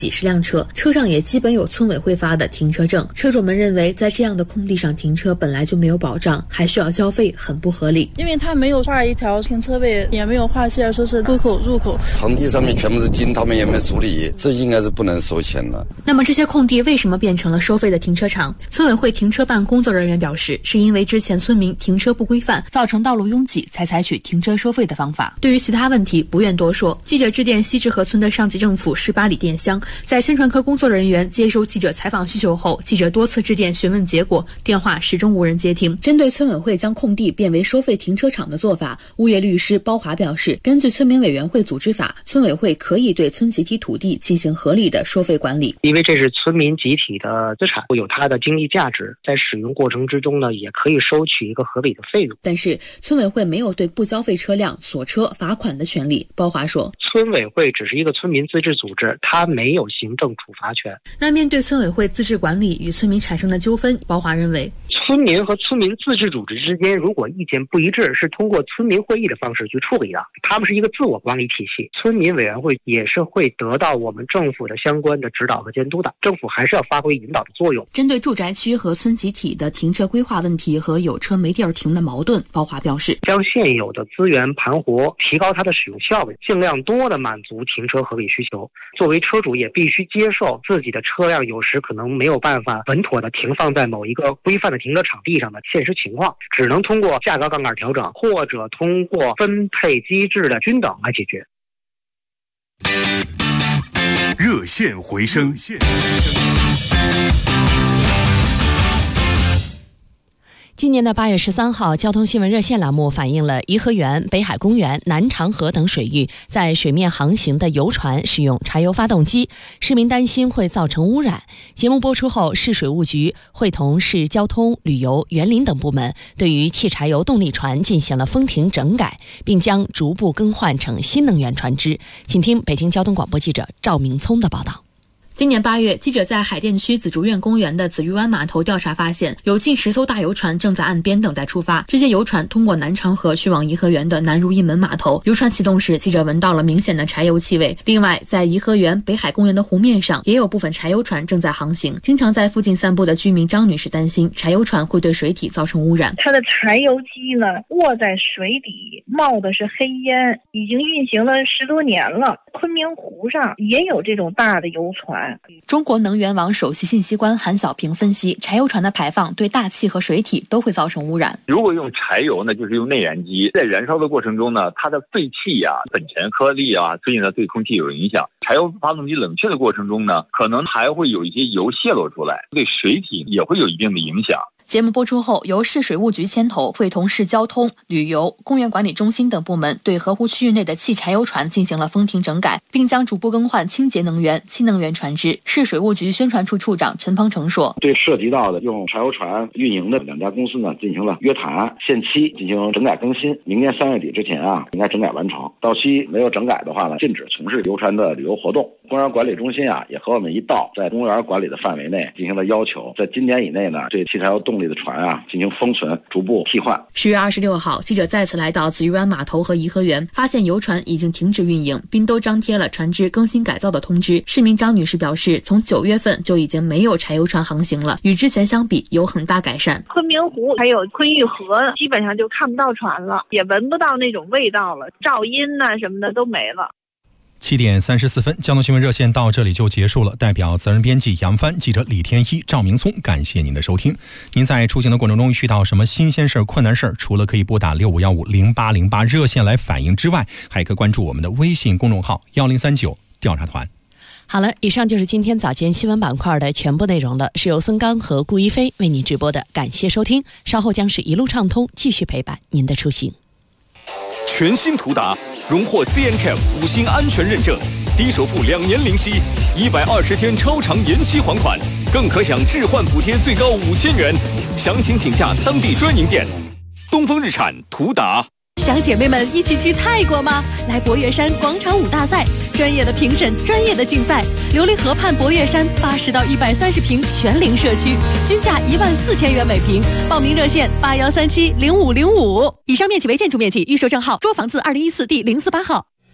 几十辆车，车上也基本有村委会发的停车证。车主们认为，在这样的空地上停车本来就没有保障，还需要交费，很不合理。 因为他没有画一条停车位，也没有划线，说是出口入口。 场地上面全部是金，他们也没处理，这应该是不能收钱的。 那么这些空地为什么变成了收费的停车场？村委会停车办工作人员表示，是因为之前村民停车不规范，造成道路拥挤，才采取停车收费的方法。对于其他问题，不愿多说。记者致电西直河村的上级政府18里店乡，在宣传科工作人员接收记者采访需求后，记者多次致电询问结果，电话始终无人接听。针对村委会将空地变为收费停车场的做法，物业律师包华表示，根据村民委员会组织法，村委会可以对村集体土地进行合理的收费管理。 因为这是村民集体的资产，有它的经济价值，在使用过程之中呢，也可以收取一个合理的费用。 但是村委会没有对不交费车辆锁车罚款的权利。包华说， 村委会只是一个村民自治组织，它没有行政处罚权。 那面对村委会自治管理与村民产生的纠纷，包华认为， 村民和村民自治组织之间如果意见不一致，是通过村民会议的方式去处理的，他们是一个自我管理体系。村民委员会也是会得到我们政府的相关的指导和监督的，政府还是要发挥引导的作用。 针对住宅区和村集体的停车规划问题和有车没地儿停的矛盾，包华表示， 将现有的资源盘活，提高它的使用效率，尽量多的满足停车合理需求。作为车主也必须接受自己的车辆有时可能没有办法稳妥的停放在某一个规范的停车场地上的现实情况，只能通过价格杠杆调整或者通过分配机制的均等来解决。 热线回声。 今年的8月13号，交通新闻热线栏目反映了颐和园、北海公园、南长河等水域在水面航行的游船使用柴油发动机，市民担心会造成污染。节目播出后，市水务局会同市交通、旅游、园林等部门对于汽柴油动力船进行了风停整改，并将逐步更换成新能源船只。请听北京交通广播记者赵明聪的报道。 今年8月，记者在海淀区紫竹院公园的紫鱼湾码头调查发现，有近10艘大游船正在岸边等待出发。这些游船通过南长河去往颐和园的南如意门码头。游船启动时，记者闻到了明显的柴油气味。另外，在颐和园、北海公园的湖面上，也有部分柴油船正在航行。经常在附近散步的居民张女士担心，柴油船会对水体造成污染。 它的柴油机呢，卧在水底，冒的是黑烟，已经运行了10多年了。昆明湖上也有这种大的游船。 中国能源网首席信息官韩小平分析，柴油船的排放对大气和水体都会造成污染。 如果用柴油呢，就是用内燃机，在燃烧的过程中呢，它的废气啊、粉尘颗粒啊，所以呢对空气有影响。柴油发动机冷却的过程中呢，可能还会有一些油泄露出来，对水体也会有一定的影响。 节目播出后，由市水务局牵头，会同市交通、旅游、公园管理中心等部门对河湖区域内的汽柴油船进行了风停整改，并将逐步更换清洁能源、新能源船只。市水务局宣传处处长陈鹏程说， 对涉及到的用柴油船运营的2家公司呢，进行了约谈，限期进行整改更新，明年3月底之前啊，应该整改完成。到期没有整改的话呢，禁止从事游船的旅游活动。公园管理中心啊，也和我们一道，在公园管理的范围内进行了要求，在今年以内呢，对汽柴油动力的船啊进行封存，逐步替换。 10月26号，记者再次来到紫鱼湾码头和颐和园，发现游船已经停止运营，并都张贴了船只更新改造的通知。市民张女士表示，从9月份就已经没有柴油船航行了，与之前相比有很大改善。 昆明湖还有昆玉河基本上就看不到船了，也闻不到那种味道了，噪音啊什么的都没了。 7点34分，交通新闻热线到这里就结束了。代表责任编辑杨帆、记者李天一、赵明聪，感谢您的收听。您在出行的过程中遇到什么新鲜事、困难事，除了可以拨打65150808热线来反映之外，还可以关注我们的微信公众号1039调查团。 好了，以上就是今天早间新闻板块的全部内容了，是由孙刚和顾一飞为您直播的，感谢收听。稍后将是一路畅通，继续陪伴您的出行。 全新途达荣获 CNCAP 5星安全认证，低首付2年零息，120天超长延期还款，更可享置换补贴最高5000元。详情请假当地专营店。东风日产途达。 想姐妹们一起去泰国吗？来博岳山广场舞大赛，专业的评审，专业的竞赛，琉璃河畔博岳山80到130平全龄社区，均价14000元每平。报名热线81370505。以上面积为建筑面积，预售证号桌房字2014第048号。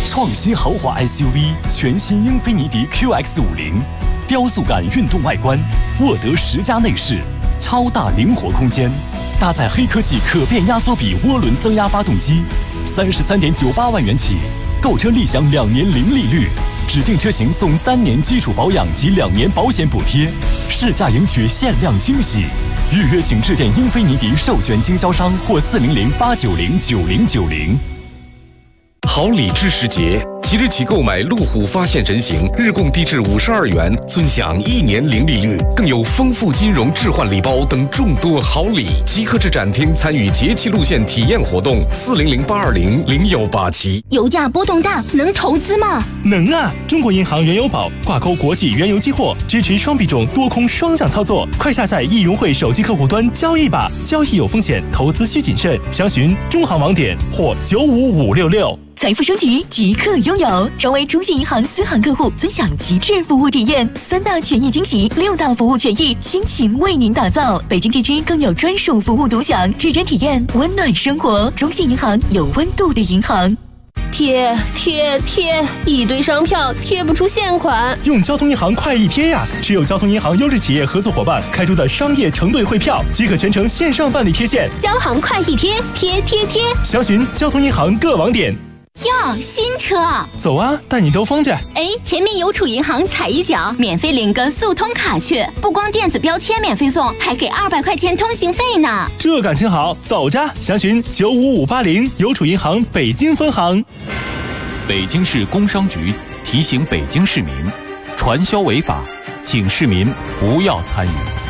创新豪华 SUV 全新英菲尼迪 QX50， 雕塑感运动外观，沃德10加内饰，超大灵活空间，搭载黑科技可变压缩比涡轮增压发动机，33.98万元起，购车立享2年零利率，指定车型送3年基础保养及2年保险补贴，试驾迎取限量惊喜。预约请致电英菲尼迪授权经销商或400-890-9090。 好礼知时节，即日起购买路虎发现人形，日供低至52元，尊享1年零利率，更有丰富金融置换礼包等众多好礼。即刻至展厅参与节气路线体验活动，400-820-0187。 油价波动大，能投资吗？ 能啊！中国银行原油宝挂钩国际原油期货，支持双币种多空双向操作。快下载易融汇手机客户端交易吧，交易有风险，投资需谨慎。详询中行网点或95566。 财富升级即刻拥有，成为中信银行私行客户，尊享极致服务体验，3大权益惊喜，6大服务权益倾情为您打造。北京地区更有专属服务独享，指针体验温暖生活。中信银行有温度的银行。 贴，一堆商票贴不出现款， 用交通银行快易贴呀！持有交通银行优质企业合作伙伴开出的商业承兑汇票，即可全程线上办理贴现。 交行快易贴，贴。 详询交通银行各网点。 哟，新车！ 走啊，带你兜风去。 哎，前面邮储银行踩一脚，免费领个速通卡去，不光电子标签免费送，还给200块钱通行费呢。 这感情好，走着！详询95580邮储银行北京分行。 北京市工商局提醒北京市民，传销违法，请市民不要参与。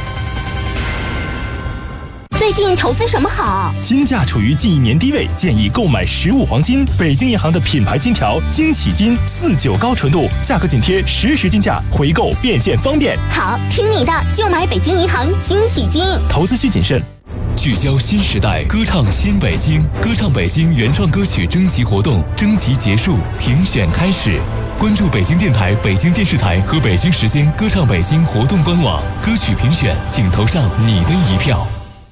最近投资什么好？ 金价处于近1年低位，建议购买实物黄金。北京银行的品牌金条惊喜金49高纯度，价格紧贴实时金价，回购变现方便。 好，听你的，就买北京银行惊喜金。 投资需谨慎。 聚焦新时代，歌唱新北京，歌唱北京原创歌曲征集活动，征集结束，评选开始。关注北京电台、北京电视台和北京时间歌唱北京活动官网，歌曲评选，请投上你的一票。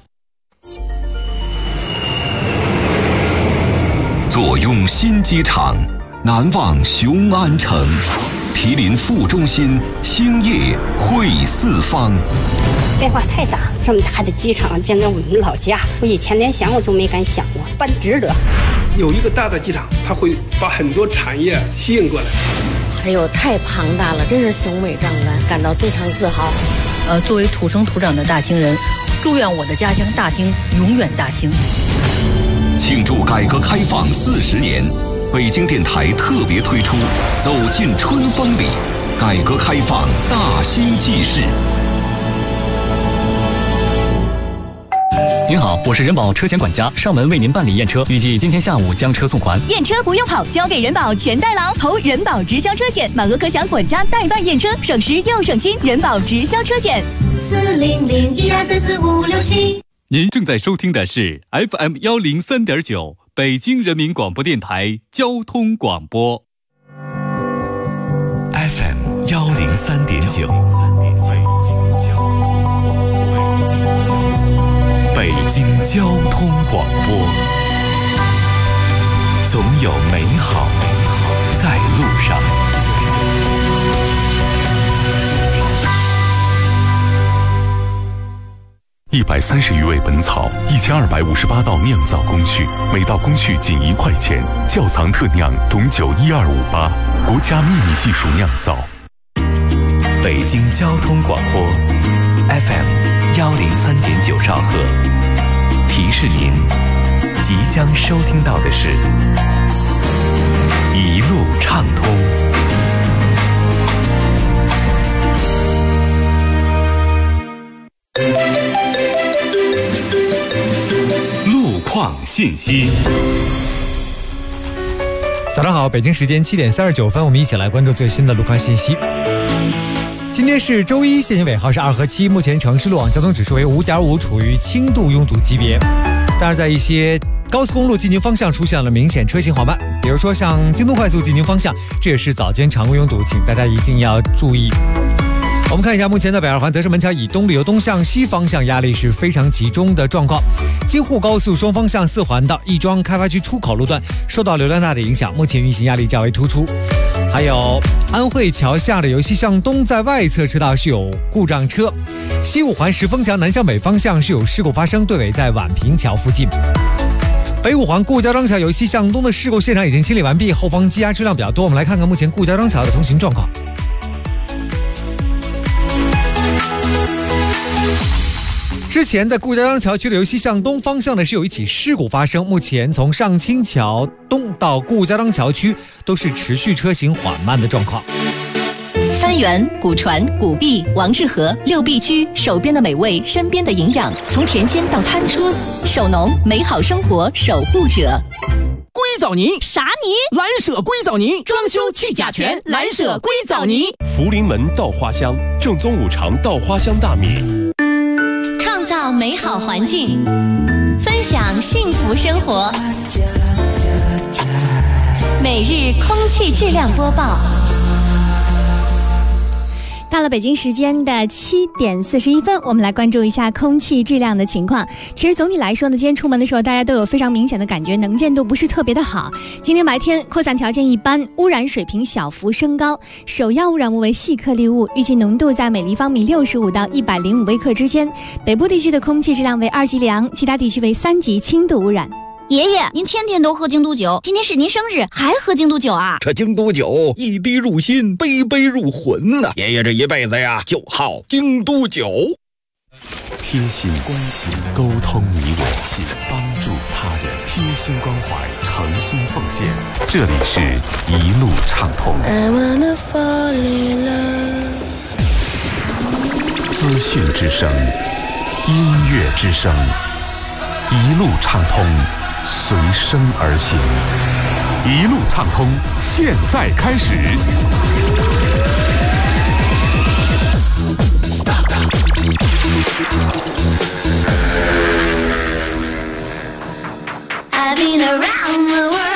坐拥新机场，难忘雄安城，毗邻副中心，兴业汇四方。 变化太大，这么大的机场建在我们老家，我以前连想我都没敢想过，办值得。 有一个大的机场，它会把很多产业吸引过来。 还有太庞大了，真是雄伟壮观，感到非常自豪。 作为土生土长的大兴人，祝愿我的家乡大兴永远大兴。 庆祝改革开放40年，北京电台特别推出《走进春风里》，改革开放大兴纪事。 您好，我是人保车险管家，上门为您办理验车，预计今天下午将车送还。 验车不用跑，交给人保全代劳，投人保直销车险，满额可享管家代办验车，省时又省心。人保直销车险 40012445567。 您正在收听的是 FM 103.9北京人民广播电台交通广播。 FM 103.9，北京交通广播，总有美好在路上。130余味本草，1258道酿造工序，每道工序仅1块钱。窖藏特酿董酒12588，国家秘密技术酿造。北京交通广播 FM 103.9兆赫，提示您即将收听到的是一路畅通。况信息。 早上好，北京时间7点39分，我们一起来关注最新的路况信息。今天是周一，限行尾号是2和7，目前城市路网交通指数为5.5，处于轻度拥堵级别。但是在一些高速公路进京方向出现了明显车行缓慢，比如说像京东快速进京方向，这也是早间常规拥堵，请大家一定要注意。 我们看一下目前的北二环德胜门桥以东旅游东向西方向压力是非常集中的状况。京沪高速双方向4环道亦庄开发区出口路段受到流量大的影响，目前运行压力较为突出。还有安慧桥下的由西向东在外侧车道是有故障车，西5环石峰桥南向北方向是有事故发生，队尾在宛平桥附近。北5环顾家庄桥由西向东的事故现场已经清理完毕，后方积压车辆比较多。我们来看看目前顾家庄桥的通行状况。之前在顾家庄桥区的由西向东方向呢是有一起事故发生，目前从上清桥东到顾家庄桥区都是持续车行缓慢的状况。 三元、古传、古币、王致和6必居，手边的美味，身边的营养，从甜心到餐桌，手农美好生活守护者。 硅藻泥啥泥？ 蓝舍硅藻泥，装修去甲醛，蓝舍硅藻泥。 福临门稻花香，正宗五常稻花香大米。 创造美好环境，分享幸福生活。每日空气质量播报。 到了北京时间的7点41分，我们来关注一下空气质量的情况。其实总体来说呢，今天出门的时候大家都有非常明显的感觉，能见度不是特别的好。今天白天扩散条件一般，污染水平小幅升高，首要污染物为细颗粒物，预计浓度在每立方米65到105微克之间。北部地区的空气质量为2级良，其他地区为3级轻度污染。 爷爷，您天天都喝京都酒，今天是您生日，还喝京都酒啊？ 这京都酒一滴入心，杯杯入魂呐！爷爷这一辈子呀，就好京都酒。 贴心关心，沟通你我心，帮助他人，贴心关怀，诚心奉献。这里是一路畅通。资讯之声，音乐之声，一路畅通。随声而行，一路畅通，现在开始。I've been around the world.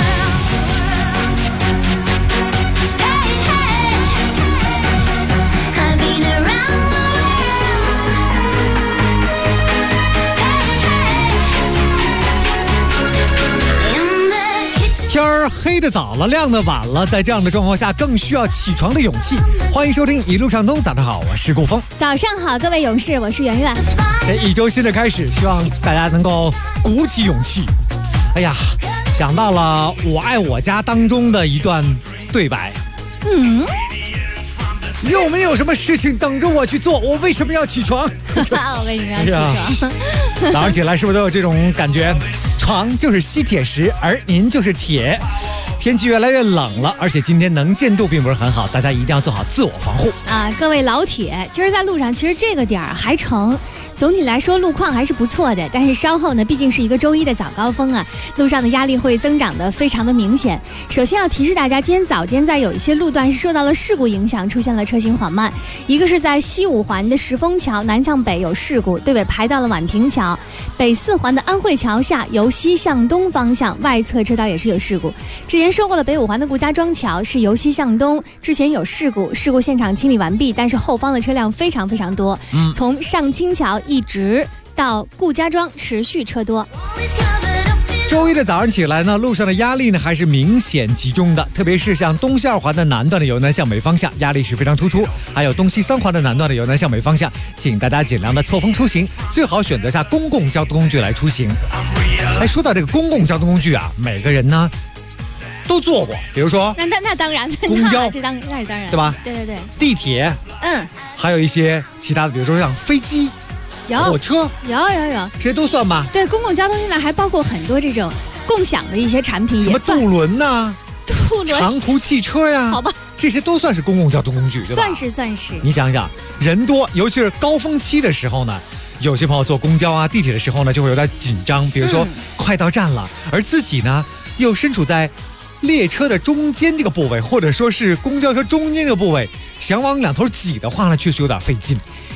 天儿黑的早了，亮的晚了，在这样的状况下，更需要起床的勇气。欢迎收听一路畅通，早上好，我是顾峰。 早上好，各位勇士，我是圆圆。 这一周新的开始，希望大家能够鼓起勇气。哎呀，想到了《我爱我家》当中的一段对白。有没有什么事情等着我去做？我为什么要起床？ 我为什么要起床？ 早上起来是不是都有这种感觉？床就是吸铁石，而您就是铁。天气越来越冷了，而且今天能见度并不是很好，大家一定要做好自我防护啊！各位老铁，今儿在路上，其实这个点儿还成。总体来说，路况还是不错的，但是稍后呢，毕竟是一个周一的早高峰啊，路上的压力会增长的非常的明显。首先要提示大家，今天早间在有一些路段是受到了事故影响，出现了车行缓慢。一个是在西5环的石峰桥南向北有事故，队尾排到了宛平桥；北4环的安慧桥下由西向东方向外侧车道也是有事故。之前说过了，北5环的顾家庄桥是由西向东，之前有事故，事故现场清理完毕，但是后方的车辆非常非常多，从上清桥一直到顾家庄持续车多。 周一的早上起来呢，路上的压力呢还是明显集中的，特别是像东西2环的南段的由南向北方向压力是非常突出，还有东西3环的南段的由南向北方向，请大家尽量的错峰出行，最好选择下公共交通工具来出行。说到这个公共交通工具啊，每个人呢都坐过，比如说那当然， 公交， 那是当然， 对吧？ 对， 地铁，还有一些其他的，比如说像飞机。火车有， 这些都算吧。 对，公共交通现在还包括很多这种共享的一些产品， 什么渡轮呐、 渡轮、 长途汽车呀， 好吧， 这些都算是公共交通工具，对吧？ 算是。 你想想，人多，尤其是高峰期的时候呢，有些朋友坐公交啊、地铁的时候呢，就会有点紧张，比如说快到站了，而自己呢又身处在列车的中间这个部位，或者说是公交车中间这个部位，想往两头挤的话呢，确实有点费劲。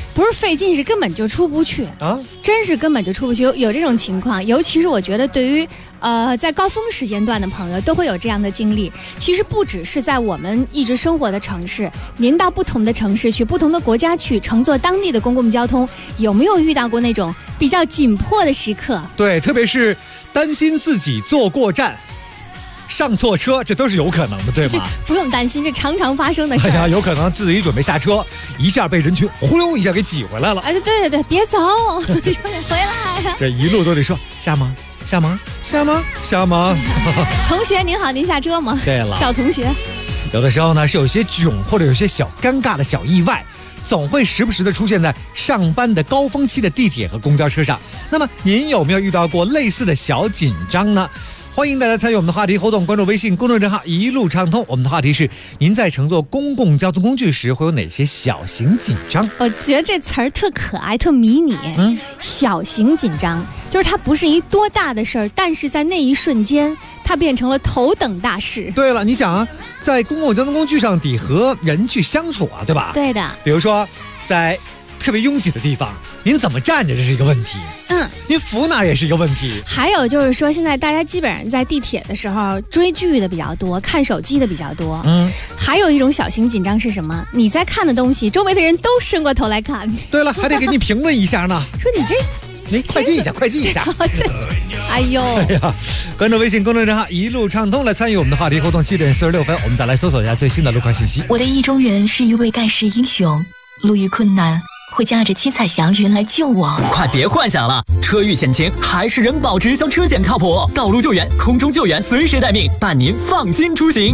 不是费劲，是根本就出不去啊！真是根本就出不去，有这种情况。尤其是我觉得，对于在高峰时间段的朋友，都会有这样的经历。其实不只是在我们一直生活的城市，您到不同的城市去，不同的国家去，乘坐当地的公共交通，有没有遇到过那种比较紧迫的时刻？ 对，特别是担心自己坐过站。上错车，这都是有可能的，对吗？ 不用担心，这常常发生的事。 哎呀，有可能自己准备下车，一下被人群忽悠一下给挤回来了。 哎，对，别走，你得回来呀。 这一路都得说下吗？下吗？下吗？下吗？ 同学您好，您下车吗？ 对了， 小同学。 有的时候呢是有些囧或者有些小尴尬的小意外，总会时不时的出现在上班的高峰期的地铁和公交车上。那么您有没有遇到过类似的小紧张呢？欢迎大家参与我们的话题互动，关注微信公众账号一路畅通。我们的话题是：您在乘坐公共交通工具时会有哪些小型紧张？ 我觉得这词儿特可爱，特迷你。小型紧张就是它不是一多大的事儿，但是在那一瞬间，它变成了头等大事。 对了，你想啊，在公共交通工具上得和人去相处啊，对吧？ 对的。 比如说，在特别拥挤的地方，您怎么站着这是一个问题。您扶哪也是一个问题。 还有就是说，现在大家基本上在地铁的时候追剧的比较多，看手机的比较多。还有一种小型紧张是什么？你在看的东西，周围的人都伸过头来看。 对了，还得给你评论一下呢。 说你快进一下，快进一下。 哎呦！ 关注微信公众账号一路畅通来参与我们的话题互动。7点46分，我们再来搜索一下最新的路况信息。 我的意中人是一位盖世英雄，路遇困难会驾着七彩祥云来救我。 快别幻想了，车遇险情还是人保直销车险靠谱，道路救援、空中救援随时待命，伴您放心出行。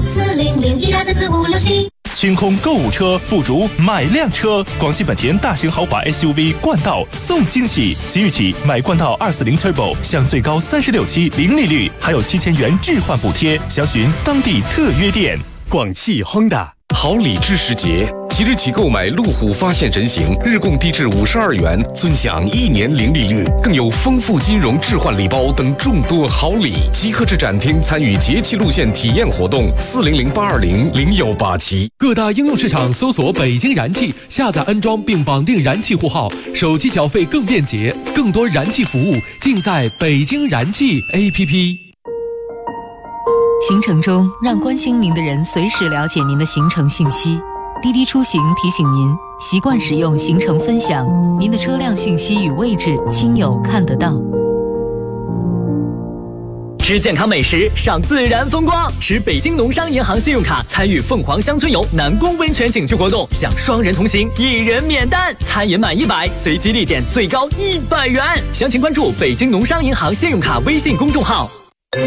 40012444567。 清空购物车不如买辆车。广汽本田大型豪华 SUV 冠道送惊喜，即日起买冠道240 Turbo 享最高36期零利率，还有7000元置换补贴，详询当地特约店。 广汽 Honda 好礼知时节，即日起购买路虎发现神行，日供低至52元，尊享1年零利率，更有丰富金融置换礼包等众多好礼。即刻至展厅参与节气路线体验活动，40082000187。 各大应用市场搜索北京燃气，下载安装并绑定燃气户号，手机缴费更便捷，更多燃气服务尽在北京燃气 APP。 行程中，让关心您的人随时了解您的行程信息。滴滴出行提醒您，习惯使用行程分享，您的车辆信息与位置，亲友看得到。 吃健康美食，赏自然风光，持北京农商银行信用卡参与凤凰乡村游南宫温泉景区活动，享双人同行，1人免单，餐饮满100随机立减最高100元。详情关注北京农商银行信用卡微信公众号。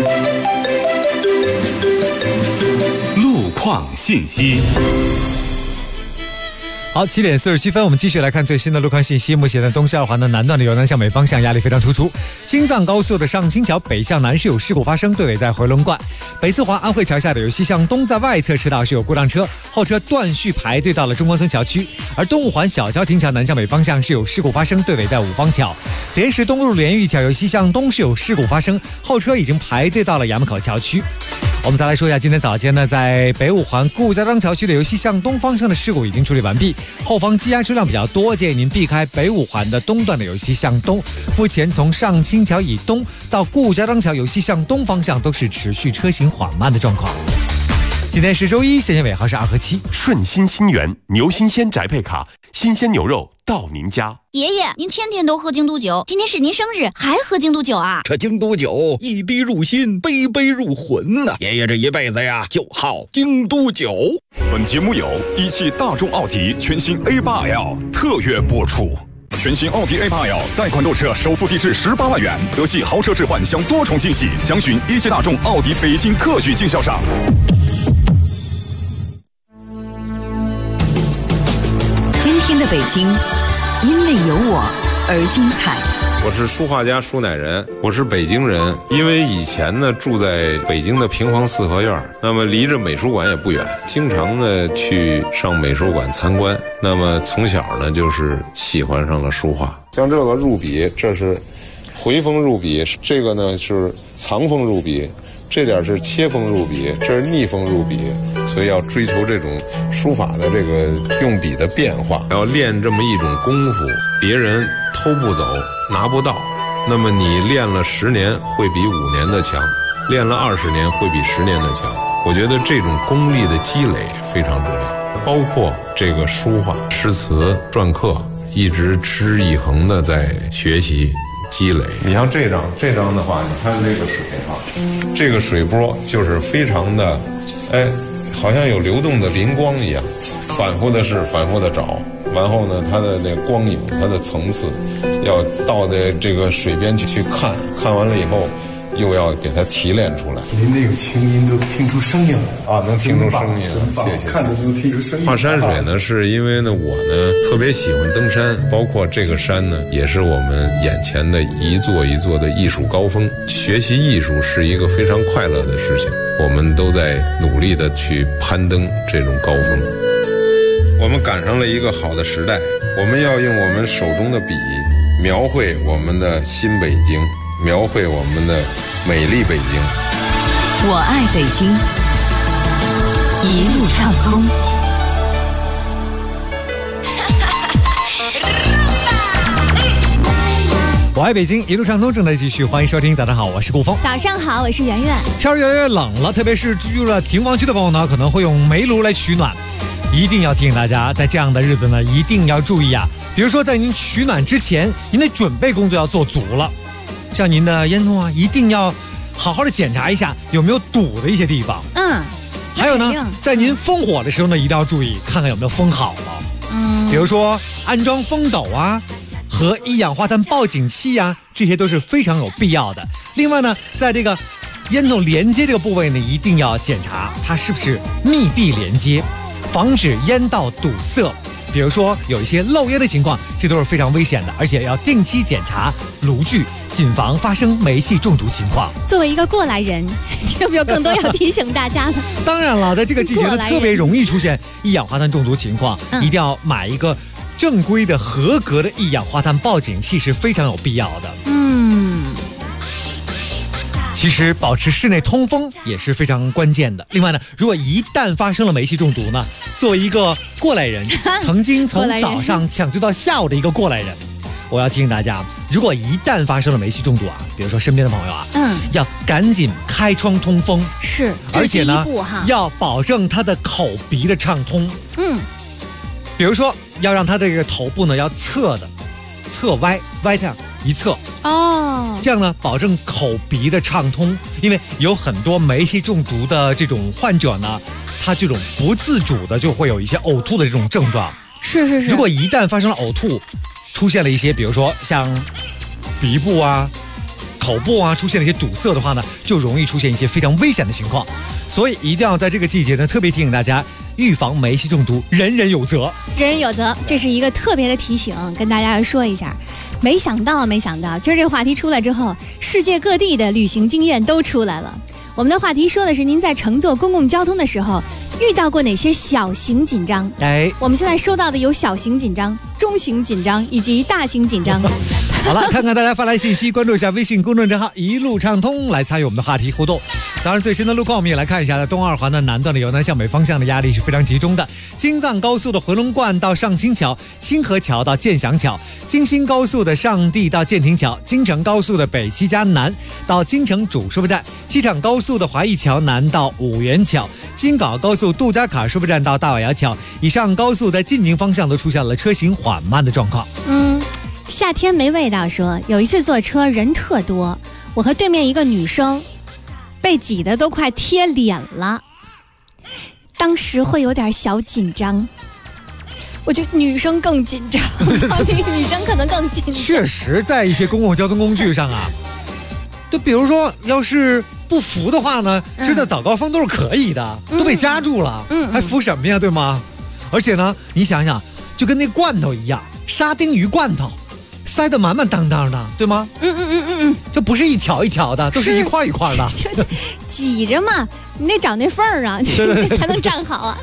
路况信息。 好，7点47分，我们继续来看最新的路况信息。目前在东西2环的南段的由南向北方向压力非常突出，京藏高速的上清桥北向南是有事故发生，队尾在回龙观。北四环安徽桥下的由西向东在外侧车道是有故障车，后车断续排队到了中关村桥区。而东五环小桥亭桥南向北方向是有事故发生，队尾在五方桥。莲石东路莲玉桥由西向东是有事故发生，后车已经排队到了衙门口桥区。我们再来说一下，今天早间呢，在北五环顾家庄桥区的由西向东方向的事故已经处理完毕，后方积压车辆比较多，建议您避开北五环的东段的由西向东。目前从上清桥以东到顾家庄桥由西向东方向都是持续车行缓慢的状况。今天是周一，现在尾号是2和7。 顺心新源牛新鲜宅配卡，新鲜牛肉到您家。 爷爷，您天天都喝京都酒，今天是您生日，还喝京都酒啊？ 这京都酒一滴入心，杯杯入魂呐！爷爷这一辈子呀，就好京都酒。 本节目由一汽大众奥迪全新 A8L 特约播出。全新奥迪 A8L 贷款购车首付低至18万元，德系豪车置换享多重惊喜，详询一汽大众奥迪北京特许经销商。 今天的北京，因为有我而精彩。 我是书画家舒乃仁，我是北京人。因为以前呢住在北京的平房四合院，那么离着美术馆也不远，经常呢去上美术馆参观。那么从小呢就是喜欢上了书画。像这个入笔，这是回锋入笔，这个呢是藏锋入笔， 这点是切锋入笔，这是逆锋入笔，所以要追求这种书法的这个用笔的变化，要练这么一种功夫，别人偷不走，拿不到。那么你练了10年，会比5年的强；练了20年，会比10年的强。我觉得这种功力的积累非常重要，包括这个书画、诗词、篆刻，一直持之以恒的在学习积累。你像这张的话，你看这个水啊，这个水波就是非常的，好像有流动的灵光一样，反复的试，反复的找，然后呢，它的那光影，它的层次，要到的这个水边去看，看完了以后，又要给它提炼出来。 您这个清音都听出声音来啊，能听出声音了，谢谢。 看着都听出声音。 画山水呢，是因为呢，我呢特别喜欢登山，包括这个山呢，也是我们眼前的一座一座的艺术高峰。学习艺术是一个非常快乐的事情，我们都在努力的去攀登这种高峰。我们赶上了一个好的时代，我们要用我们手中的笔，描绘我们的新北京，描绘我们的美丽北京。 我爱北京，一路畅通。 我爱北京，一路畅通正在继续，欢迎收听。早上好，我是顾峰。 早上好，我是圆圆。 天越来越冷了，特别是居住了平房区的朋友呢，可能会用煤炉来取暖。一定要提醒大家，在这样的日子呢，一定要注意啊。比如说，在您取暖之前，您的准备工作要做足了。像您的烟囱啊，一定要好好的检查一下有没有堵的一些地方。还有呢，在您封火的时候呢，一定要注意，看看有没有封好了。比如说安装风斗啊，和一氧化碳报警器啊，这些都是非常有必要的。另外呢，在这个烟囱连接这个部位呢，一定要检查它是不是密闭连接，防止烟道堵塞。比如说有一些漏烟的情况，这都是非常危险的，而且要定期检查炉具，谨防发生煤气中毒情况。 作为一个过来人，有没有更多要提醒大家的？ 当然了，在这个季节呢，特别容易出现一氧化碳中毒情况，一定要买一个正规的、合格的一氧化碳报警器是非常有必要的。其实保持室内通风也是非常关键的。另外呢，如果一旦发生了煤气中毒呢，作为一个过来人，曾经从早上抢救到下午的一个过来人，我要提醒大家，如果一旦发生了煤气中毒啊，比如说身边的朋友啊，要赶紧开窗通风， 是， 而且呢，要保证他的口鼻的畅通。比如说要让他这个头部呢要侧歪这样一侧这样呢保证口鼻的畅通。因为有很多煤气中毒的这种患者呢，他这种不自主的就会有一些呕吐的这种症状。 是。 如果一旦发生了呕吐，出现了一些比如说像鼻部啊、口部啊出现了一些堵塞的话呢，就容易出现一些非常危险的情况。所以一定要在这个季节呢，特别提醒大家，预防煤气中毒，人人有责。 人人有责，这是一个特别的提醒，跟大家说一下。没想到，今儿这个话题出来之后，世界各地的旅行经验都出来了。我们的话题说的是您在乘坐公共交通的时候遇到过哪些小型紧张？我们现在说到的有小型紧张、中型紧张以及大型紧张。 好了，看看大家发来信息，关注一下微信公众账号一路畅通，来参与我们的话题互动。当然最新的路况我们也来看一下，东二环的南段的由南向北方向的压力是非常集中的。京藏高速的回龙观到上新桥、清河桥到建祥桥，京新高速的上地到建亭桥，京承高速的北七家南到京承主收费站，机场高速的华谊桥南到五原桥，京港高速杜家坎收费站到大瓦窑桥。以上高速在进京方向都出现了车行缓慢的状况。 夏天没味道说，有一次坐车人特多，我和对面一个女生被挤得都快贴脸了，当时会有点小紧张。我觉得女生更紧张，女生可能更紧张。 确实，在一些公共交通工具上啊，就比如说要是不扶的话呢，是在早高峰都是可以的，都被夹住了，还扶什么呀，对吗？而且呢，你想想，就跟那罐头一样，沙丁鱼罐头。塞得满满当当的，对吗？这不是一条一条的，都是一块一块的， 挤着嘛，你得找那缝儿啊，你才能站好啊。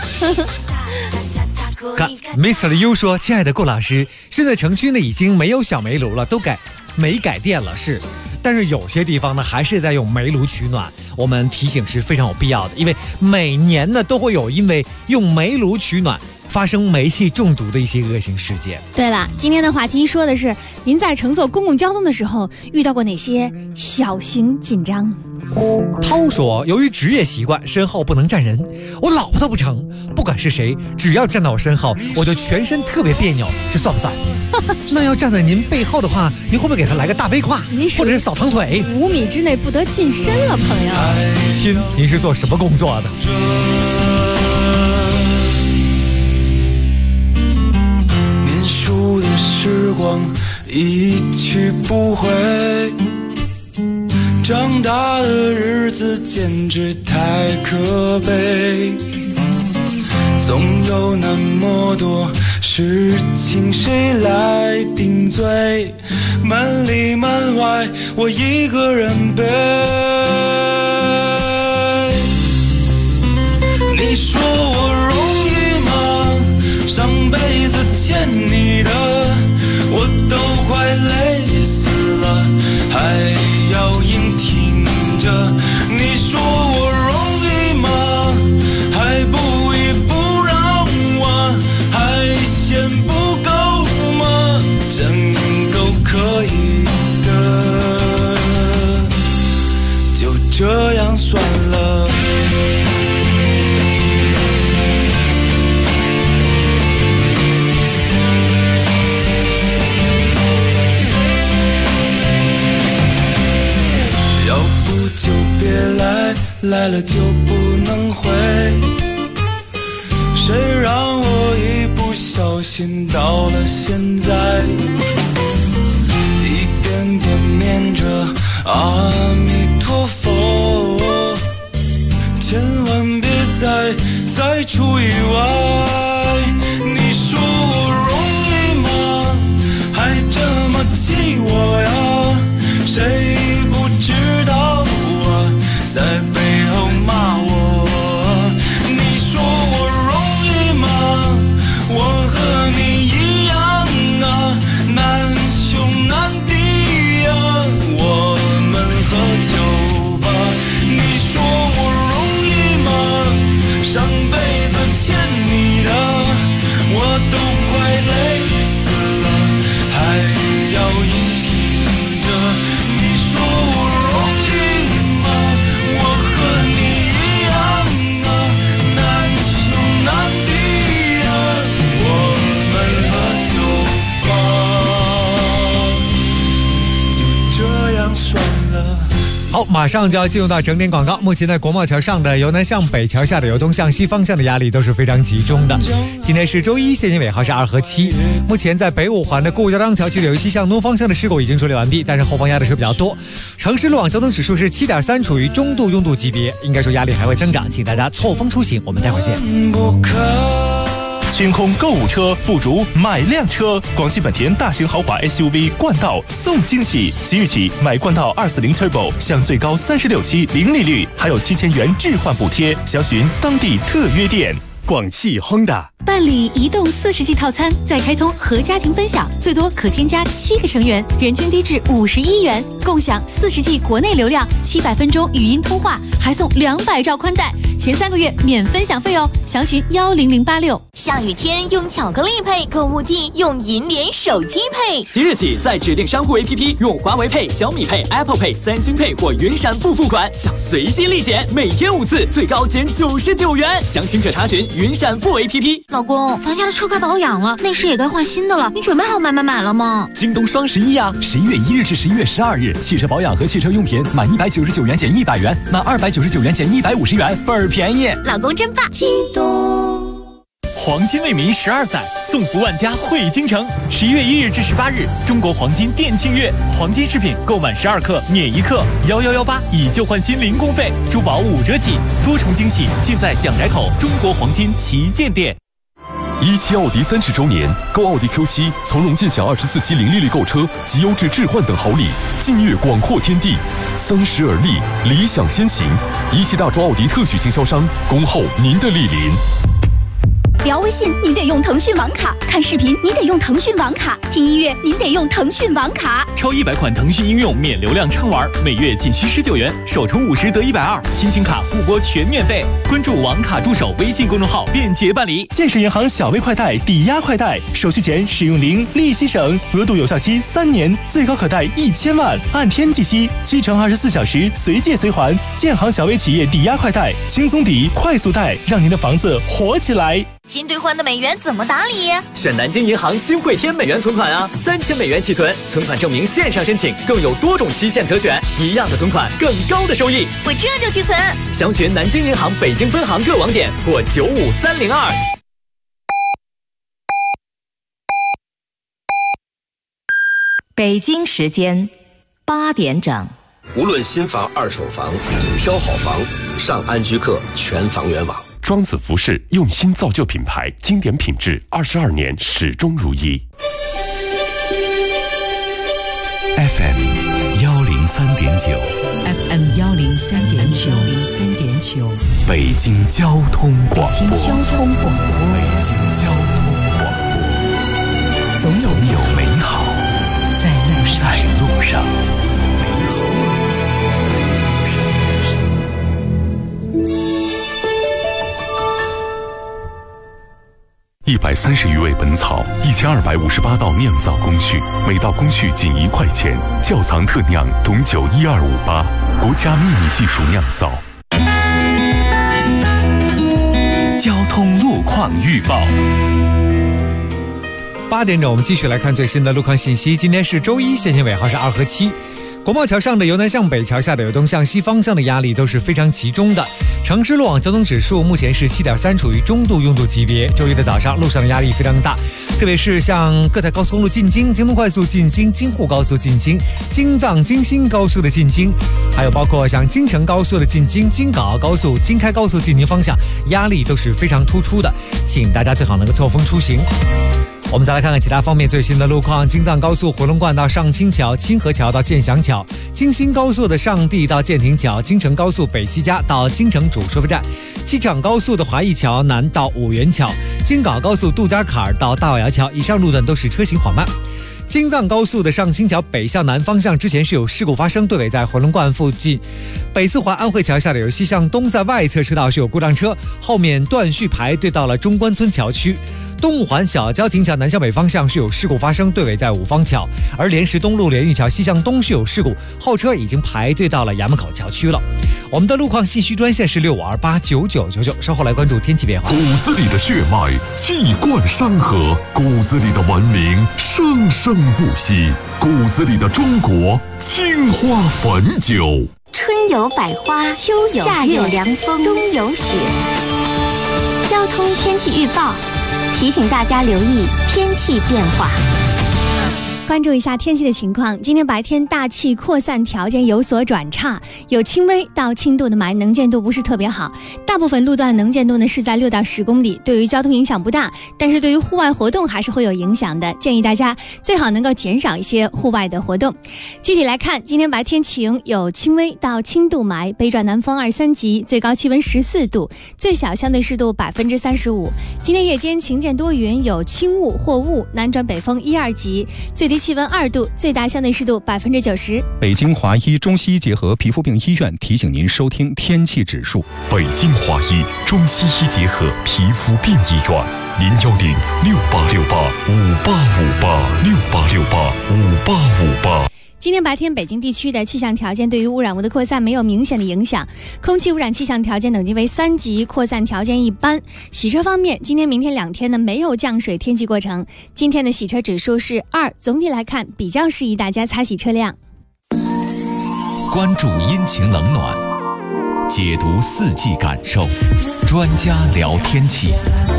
看 Mr. U 说，亲爱的顾老师，现在城区呢已经没有小煤炉了，都改煤改电了，是但是有些地方呢还是在用煤炉取暖，我们提醒是非常有必要的，因为每年呢都会有因为用煤炉取暖发生煤气中毒的一些恶性事件。 对了，今天的话题说的是您在乘坐公共交通的时候遇到过哪些小型紧张？ 涛说，由于职业习惯，身后不能站人，我老婆都不成，不管是谁，只要站到我身后，我就全身特别别扭，这算不算？那要站在您背后的话，您会不会给他来个大背胯，或者是扫堂腿 ？5米之内不得近身了，朋友。 亲，您是做什么工作的？ 念书的时光一去不回，长大的日子简直太可悲，总有那么多事情谁来顶罪，满里满外我一个人背。你说我容易吗？上辈子欠你的我都快累死了，还要硬挺着。你说我容易吗？还不依不让我，还嫌不够吗？真够可以的，就这样算了。就别来，来了就不能回。谁让我一不小心到了现在，一遍遍念着阿弥陀佛，千万别再出意外。你说我容易吗？还这么气我呀？谁不知道在背后骂我？你说我容易吗？我和你一样啊，难兄难弟啊，我们喝酒吧。你说我容易吗？上辈子欠你的我都快累死了，还要硬挺着。你说我容易吗？我和你一样啊，难兄难弟啊，我们喝酒吧，就这样算了。 好，马上就要进入到整点广告。目前在国贸桥上的由南向北、桥下的由东向西方向的压力都是非常集中的。今天是周一，现金尾号是2和7。目前在北五环的顾家庄桥区有一西向东方向的事故已经处理完毕，但是后方压的车比较多。城市路网交通指数是7.3，处于中度拥堵级别，应该说压力还会增长，请大家错峰出行。我们待会儿见。 清空购物车不如买辆车。广汽本田大型豪华 SUV 冠道送惊喜，即日起买冠道240 Turbo 享最高36期零利率，还有7000元置换补贴，详询当地特约店。 广汽 Honda 办理移动40G 套餐，再开通和家庭分享，最多可添加7个成员，人均低至51元，共享40G 国内流量，700分钟语音通话，还送200兆宽带，前3个月免分享费哦。详询10086。 下雨天用巧克力配，购物季用银联手机配。 即日起，在指定商户 APP 用华为配、小米配、Apple Pay、三星配或云闪付付款，享随机立减，每天5次，最高减99元。详情可查询云闪付 APP。 老公，咱家的车该保养了，内饰也该换新的了，你准备好买了吗？ 京东双11呀，11月1日至11月12日，汽车保养和汽车用品满199元减100元，满299元减150元，倍儿便宜。 老公真棒！京东。 黄金为民12载，送福万家汇京城。11月1日至18日，中国黄金店庆月，黄金饰品购满12克免1克，1118以旧换新零工费，珠宝5折起，多重惊喜尽在蒋宅口中国黄金旗舰店。 17奥迪30周年，购奥迪 Q7，从容尽享24期零利率购车及优质置换等好礼，劲跃广阔天地。30而立，理想先行。17大中奥迪特许经销商，恭候您的莅临。 聊微信您得用腾讯网卡，看视频您得用腾讯网卡，听音乐您得用腾讯网卡。 超100款腾讯应用免流量畅玩，每月仅需19元，首充50得120，亲情卡互拨全免费。关注网卡助手微信公众号，便捷办理。 建设银行小微快贷抵押快贷，手续前使用零，利息省，额度有效期3年，最高可贷1000万，按天计息，7乘24小时随借随还。建行小微企业抵押快贷，轻松抵，快速贷，让您的房子活起来。 新兑换的美元怎么打理？ 选南京银行新汇添美元存款啊，3000美元起存，存款证明线上申请，更有多种期限可选，一样的存款，更高的收益。 我这就去存。 详询南京银行北京分行各网点或95302。 北京时间8点整。 无论新房、二手房，挑好房，上安居客全房源网。 庄子服饰用心造就品牌，经典品质，22年始终如一。 FM 103.9 FM 103.9 北京交通广播。 北京交通广播。 总有美好在路上。130余味本草，1258道酿造工序，每道工序仅1块钱。窖藏特酿董酒12588，国家秘密技术酿造。交通路况预报。 8点整，我们继续来看最新的路况信息。今天是周一，线性尾号是2和7。国贸桥上的由南向北，桥下的由东向西方向的压力都是非常集中的。城市路网交通指数目前是7.3，处于中度拥堵级别。周一的早上，路上的压力非常大，特别是像各台高速公路进京、京东快速进京、京沪高速进京、京藏京新高速的进京，还有包括像京承高速的进京、京港澳高速、京开高速进京方向，压力都是非常突出的，请大家最好能够错峰出行。我们再来看看其他方面最新的路况。京藏高速回龙观到上清桥、清河桥到建祥桥，京新高速的上地到建亭桥，京承高速北西家到京承主收费站，机场高速的华谊桥南到五原桥，京港高速杜家坎到大瓦窑桥，以上路段都是车行缓慢。京藏高速的上清桥北向南方向之前是有事故发生，队尾在回龙观附近。北四环安徽桥下的由西向东在外侧车道是有故障车，后面断续排队到了中关村桥区。东五环小交亭桥南向北方向是有事故发生，队尾在五方桥。而莲石东路连玉桥西向东是有事故，后车已经排队到了衙门口桥区了。我们的路况信息专线是65289999，稍后来关注天气变化。 骨子里的血脉气贯山河，骨子里的文明生生不息，骨子里的中国青花汾酒。 春有百花，秋有夏有凉风，冬有雪。交通天气预报提醒大家留意天气变化。 关注一下天气的情况。今天白天大气扩散条件有所转差，有轻微到轻度的霾，能见度不是特别好。大部分路段能见度呢是在6到10公里，对于交通影响不大，但是对于户外活动还是会有影响的。建议大家最好能够减少一些户外的活动。具体来看，今天白天晴，有轻微到轻度霾，北转南风2、3级，最高气温14度，最小相对湿度35%。今天夜间晴间多云，有轻雾或雾，南转北风1、2级，最低气温2度，最大相对湿度90%。 北京华医中西医结合皮肤病医院提醒您收听天气指数。 北京华医中西医结合皮肤病医院，010686858585868685858。 今天白天北京地区的气象条件对于污染物的扩散没有明显的影响，空气污染气象条件等级为3级，扩散条件一般。洗车方面，今天明天2天呢没有降水天气过程，今天的洗车指数是2，总体来看比较适宜大家擦洗车辆。 关注阴晴冷暖，解读四季感受，专家聊天气。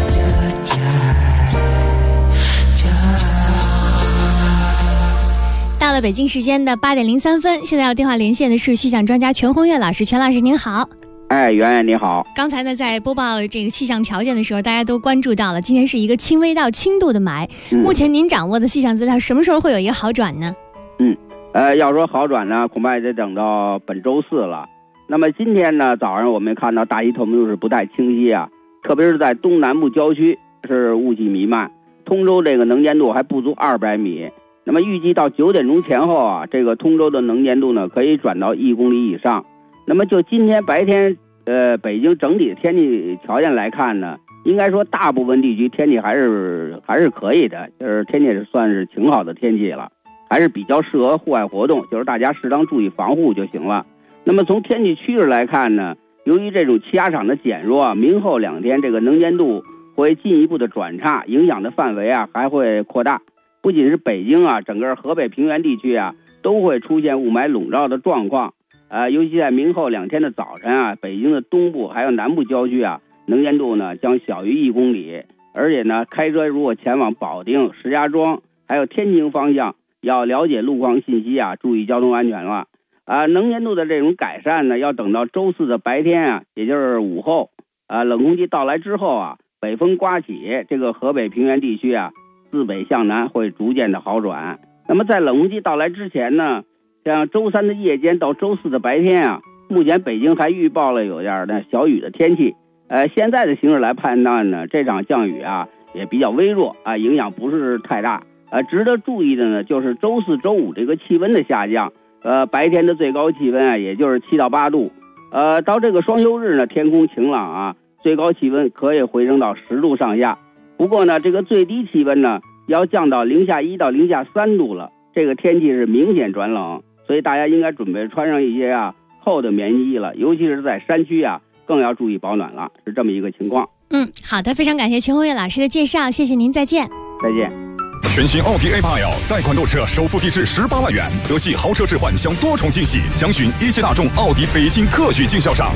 到了北京时间的8点03分，现在要电话连线的是气象专家全红月老师。全老师您好。 哎，圆圆你好。 刚才呢在播报这个气象条件的时候，大家都关注到了今天是一个轻微到轻度的霾。目前您掌握的气象资料，什么时候会有一个好转呢？ 要说好转呢，恐怕也得等到本周4了。那么今天呢早上我们看到大气透明度是不太清晰啊，特别是在东南部郊区， 是雾气弥漫，通州这个能见度还不足200米。那么预计到9点钟前后啊，这个通州的能见度呢可以转到1公里以上。那么就今天白天，北京整体的天气条件来看呢，应该说大部分地区天气还是可以的，就是天气算是挺好的天气了，还是比较适合户外活动，就是大家适当注意防护就行了。那么从天气趋势来看呢，由于这种气压场的减弱啊，明后2天这个能见度会进一步的转差，影响的范围啊还会扩大。不仅是北京啊，整个河北平原地区啊都会出现雾霾笼罩的状况。尤其在明后2天的早晨啊，北京的东部还有南部郊区啊，能见度呢将小于1公里。而且呢，开车如果前往保定、石家庄还有天津方向，要了解路况信息啊，注意交通安全了。能见度的这种改善呢，要等到周4的白天啊，也就是午后，冷空气到来之后啊，北风刮起，这个河北平原地区啊，自北向南会逐渐的好转。那么在冷空气到来之前呢，像周3的夜间到周4的白天啊，目前北京还预报了有点的小雨的天气。现在的形势来判断呢，这场降雨啊也比较微弱啊，影响不是太大。值得注意的呢，就是周4、周5这个气温的下降。白天的最高气温啊，也就是7到8度。到这个双休日呢，天空晴朗啊，最高气温可以回升到10度上下。不过呢，这个最低气温呢，要降到-1到-3度了。这个天气是明显转冷，所以大家应该准备穿上一些厚的棉衣了，尤其是在山区啊，更要注意保暖了，是这么一个情况。 好的，非常感谢全红月老师的介绍，谢谢您，再见。 再见。 全新奥迪 A8L 贷款购车首付低至18万元，德系豪车置换享多重惊喜，详询一汽大众奥迪北京特许经销商。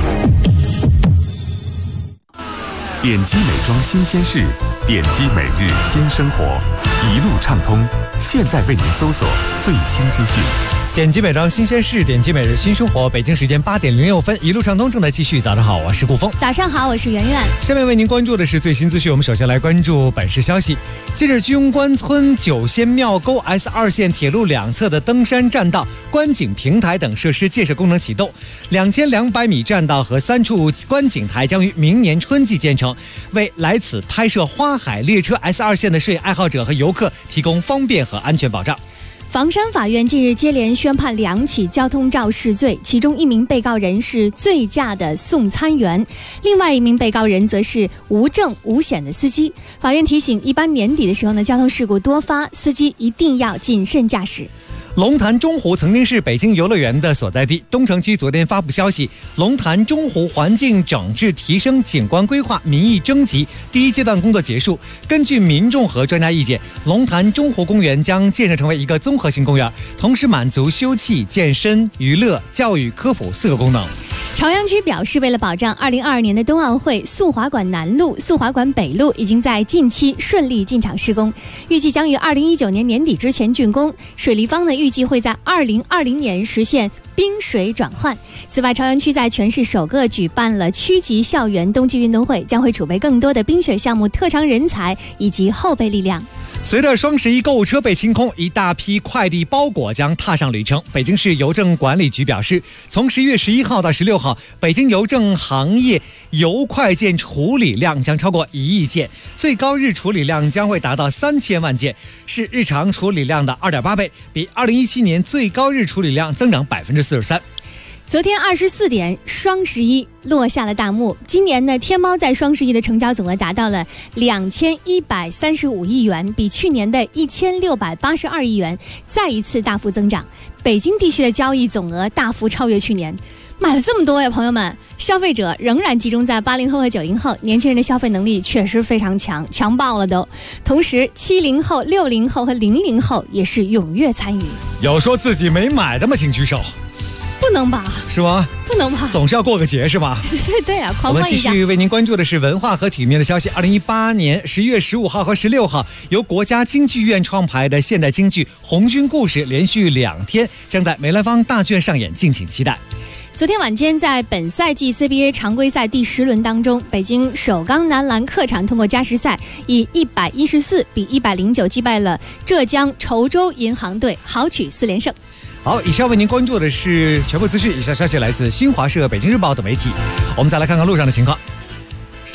点击美妆新鲜事，点击每日新生活，一路畅通，现在为您搜索最新资讯。 点击美妆新鲜事，点击每日新生活。北京时间8点06分，一路畅通正在继续。早上好，我是顾峰。 早上好，我是圆圆。 下面为您关注的是最新资讯。我们首先来关注本市消息。近日，居庸关村九仙庙沟 S2 线铁路两侧的登山栈道、观景平台等设施建设工程启动，2200米栈道和3处观景台将于明年春季建成，为来此拍摄花海列车 S2 线的摄影爱好者和游客提供方便和安全保障。 房山法院近日接连宣判2起交通肇事罪，其中1名被告人是醉驾的送餐员，另外1名被告人则是无证无险的司机。法院提醒，一般年底的时候呢，交通事故多发，司机一定要谨慎驾驶。 龙潭中湖曾经是北京游乐园的所在地，东城区昨天发布消息，龙潭中湖环境整治提升景观规划民意征集第1阶段工作结束。根据民众和专家意见，龙潭中湖公园将建设成为一个综合性公园，同时满足休憩、健身、娱乐、教育、科普4个功能。 朝阳区表示，为了保障2022年的冬奥会，速滑馆南路、速滑馆北路已经在近期顺利进场施工，预计将于2019年年底之前竣工。水立方呢，预计会在2020年实现冰水转换。此外，朝阳区在全市首个举办了区级校园冬季运动会，将会储备更多的冰雪项目特长人才以及后备力量。 随着双11购物车被清空，一大批快递包裹将踏上旅程。北京市邮政管理局表示，从11月11号到16号，北京邮政行业邮快件处理量将超过1亿件，最高日处理量将会达到3000万件，是日常处理量的2.8倍，比2017年最高日处理量增长43%。 昨天24点，双11落下了大幕。今年呢，天猫在双11的成交总额达到了2135亿元，比去年的1682亿元再一次大幅增长。北京地区的交易总额大幅超越去年，买了这么多呀，朋友们！消费者仍然集中在80后和90后，年轻人的消费能力确实非常强，强爆了都。同时，70后、60后和00后也是踊跃参与。 有说自己没买的吗？请举手。 不能吧？ 是吗？ 不能吧？ 总是要过个节是吧？ 对啊，狂欢一下。 我们继续为您关注的是文化和体育面的消息。2018年11月15号和16号，由国家京剧院创排的现代京剧《红军故事》连续2天将在梅兰芳大剧院上演，敬请期待。 昨天晚间，在本赛季 CBA 常规赛第10轮当中，北京首钢男篮客场通过加时赛，以114比109击败了浙江稠州银行队，豪取4连胜。 好，以上为您关注的是全部资讯。以上消息来自新华社、北京日报等媒体。我们再来看看路上的情况。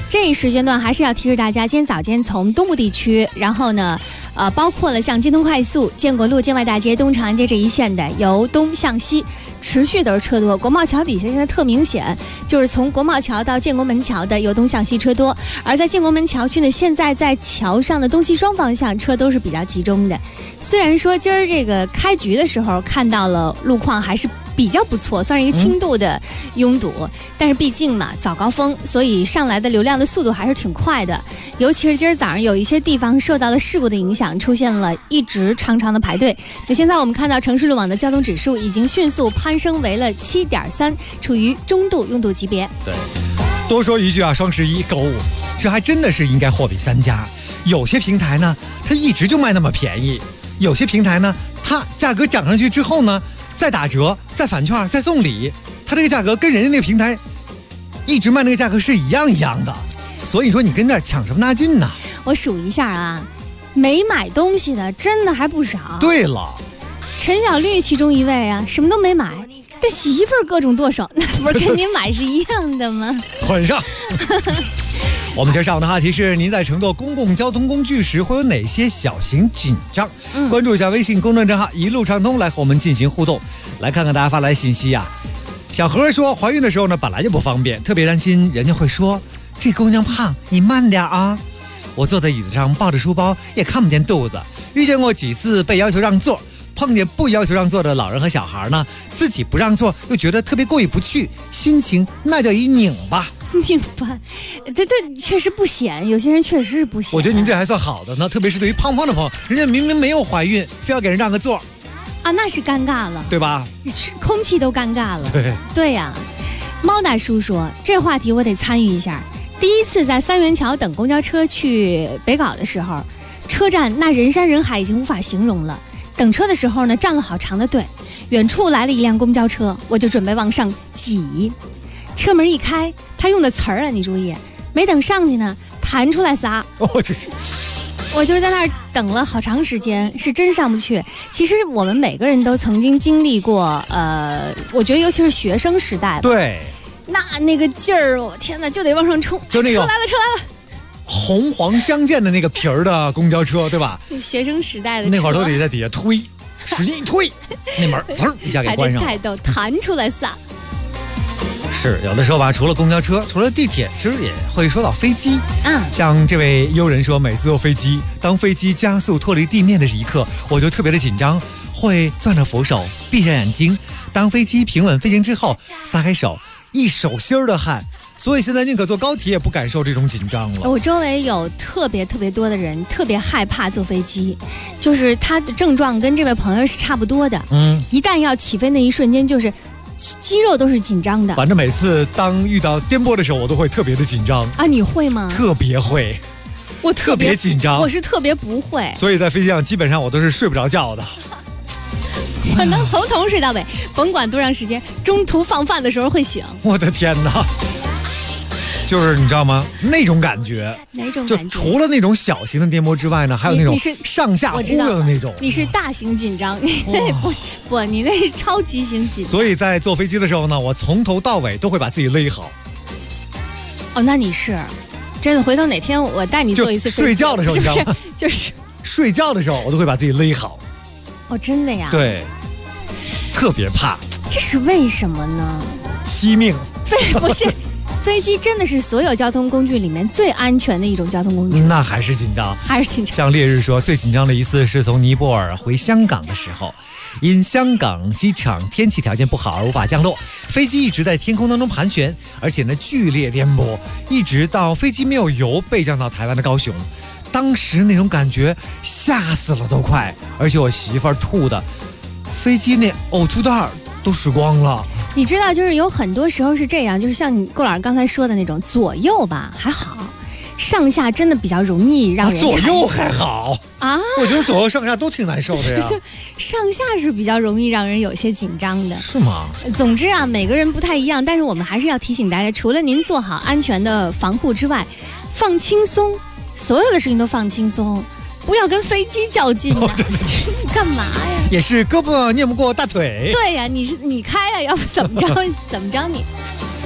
这一时间段还是要提示大家，今天早间从东部地区，然后呢，包括了像京通快速、建国路、建外大街、东长安街这一线的，由东向西持续都是车多。国贸桥底下现在特明显，就是从国贸桥到建国门桥的由东向西车多，而在建国门桥区呢，现在在桥上的东西双方向车都是比较集中的。虽然说今儿这个开局的时候看到了路况还是比较不错，算是一个轻度的拥堵，但是毕竟嘛早高峰，所以上来的流量的速度还是挺快的。尤其是今儿早上有一些地方受到了事故的影响，出现了一直长长的排队。那现在我们看到城市路网的交通指数已经迅速攀升为了7.3，处于中度拥堵级别。 对，多说一句啊，双11购物，这还真的是应该货比三家。有些平台呢，它一直就卖那么便宜；有些平台呢，它价格涨上去之后呢，再打折、再返券、再送礼，它这个价格跟人家那个平台一直卖那个价格是一样的。所以说你跟这儿抢什么大劲呢？ 我数一下啊，没买东西的真的还不少。 对了， 陈小绿其中一位啊，什么都没买，但媳妇儿各种剁手，那不是跟你买是一样的吗？ 捆上。我们今儿上午的话题是：您在乘坐公共交通工具时会有哪些小型紧张？关注一下微信公众账号一路畅通，来和我们进行互动。来看看大家发来信息啊。小何说，怀孕的时候呢，本来就不方便，特别担心人家会说这姑娘胖，你慢点啊。我坐在椅子上抱着书包，也看不见肚子。遇见过几次被要求让座，碰见不要求让座的老人和小孩呢，自己不让座又觉得特别过意不去，心情那叫一拧巴。 拧巴，对，确实不显，有些人确实是不显。 我觉得您这还算好的呢，特别是对于胖胖的朋友，人家明明没有怀孕，非要给人让个座啊，那是尴尬了， 对吧？ 空气都尴尬了。对呀。猫大叔说，这话题我得参与一下。第一次在三元桥等公交车去北碏的时候，车站那人山人海已经无法形容了。等车的时候呢，站了好长的队，远处来了一辆公交车，我就准备往上挤。车门一开，他用的词儿啊，你注意，没等上去呢，弹出来仨。我就在那儿等了好长时间，是真上不去。其实我们每个人都曾经经历过，我觉得尤其是学生时代吧， 对， 那个劲儿，我天哪，就得往上冲， 就那个车来了， 红黄相间的那个皮儿的公交车，对吧？ 学生时代的那会儿都得在底下推，使劲一推，那门嗖一下给关上了。 太逗，弹出来仨。 是有的时候吧，除了公交车，除了地铁，其实也会说到飞机。像这位友人说，每次坐飞机，当飞机加速脱离地面的一刻，我就特别的紧张，会攥着扶手，闭上眼睛。当飞机平稳飞行之后，撒开手，一手心的汗。所以现在宁可坐高铁，也不感受这种紧张了。 我周围有特别多的人特别害怕坐飞机，就是他的症状跟这位朋友是差不多的。一旦要起飞那一瞬间，就是肌肉都是紧张的。 反正每次当遇到颠簸的时候，我都会特别的紧张啊。你会吗？ 特别会， 我特别紧张。 我是特别不会， 所以在飞机上基本上我都是睡不着觉的。 可能从头睡到尾，甭管多长时间，中途放饭的时候会醒。 我的天哪！就是你知道吗？那种感觉， 哪种感觉？就除了那种小型的颠簸之外呢，还有那种上下忽悠的那种。 你是大型紧张，你那不，你那是超级型紧张。 所以在坐飞机的时候呢，我从头到尾都会把自己勒好。 哦，那你是真的？回头哪天我带你坐一次飞机。 睡觉的时候，你知道吗？ 就是睡觉的时候，我都会把自己勒好。 哦，真的呀？ 对，特别怕。 这是为什么呢？ 惜命。 不是。飞机真的是所有交通工具里面最安全的一种交通工具。 那还是紧张，像烈日说，最紧张的一次是从尼泊尔回香港的时候，因香港机场天气条件不好而无法降落，飞机一直在天空当中盘旋，而且呢剧烈颠簸，一直到飞机没有油备降到台湾的高雄。当时那种感觉吓死了都快，而且我媳妇儿吐的，飞机那呕吐袋都使光了。 你知道，就是有很多时候是这样，就是像你顾老师刚才说的那种，左右吧还好，上下真的比较容易让人左右还好啊？ 我觉得左右上下都挺难受的呀。 上下是比较容易让人有些紧张的， 是吗？ 总之啊，每个人不太一样，但是我们还是要提醒大家，除了您做好安全的防护之外，放轻松，所有的事情都放轻松。不要跟飞机较劲啊！你干嘛呀？ 也是胳膊念不过大腿。 对呀，你开呀，要不怎么着你？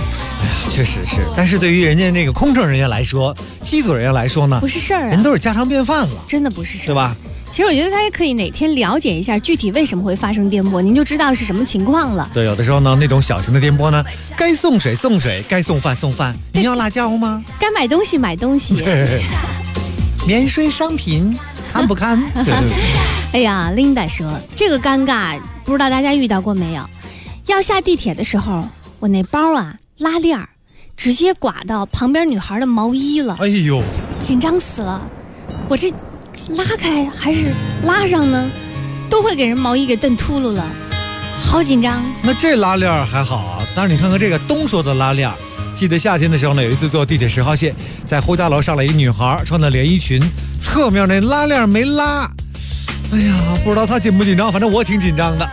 确实是，但是对于人家那个空乘人员来说，机组人员来说呢， 不是事儿啊， 人都是家常便饭了， 真的不是事儿， 对吧？ 其实我觉得大家可以哪天了解一下具体为什么会发生颠簸，您就知道是什么情况了。 对，有的时候呢，那种小型的颠簸呢，该送水送水，该送饭送饭。你要辣椒吗？ 该买东西买东西。 对，免税商品看不看？对。 哎呀，Linda 说这个尴尬，不知道大家遇到过没有？要下地铁的时候，我那包啊拉链儿，直接刮到旁边女孩的毛衣了。 哎呦， 紧张死了！我这拉开还是拉上呢？都会给人毛衣给蹬秃噜了，好紧张。 那这拉链还好啊，但是你看看这个东说的拉链。记得夏天的时候呢，有一次坐地铁10号线，在呼家楼上来一个女孩，穿的连衣裙，侧面那拉链没拉。哎呀，不知道她紧不紧张，反正我挺紧张的。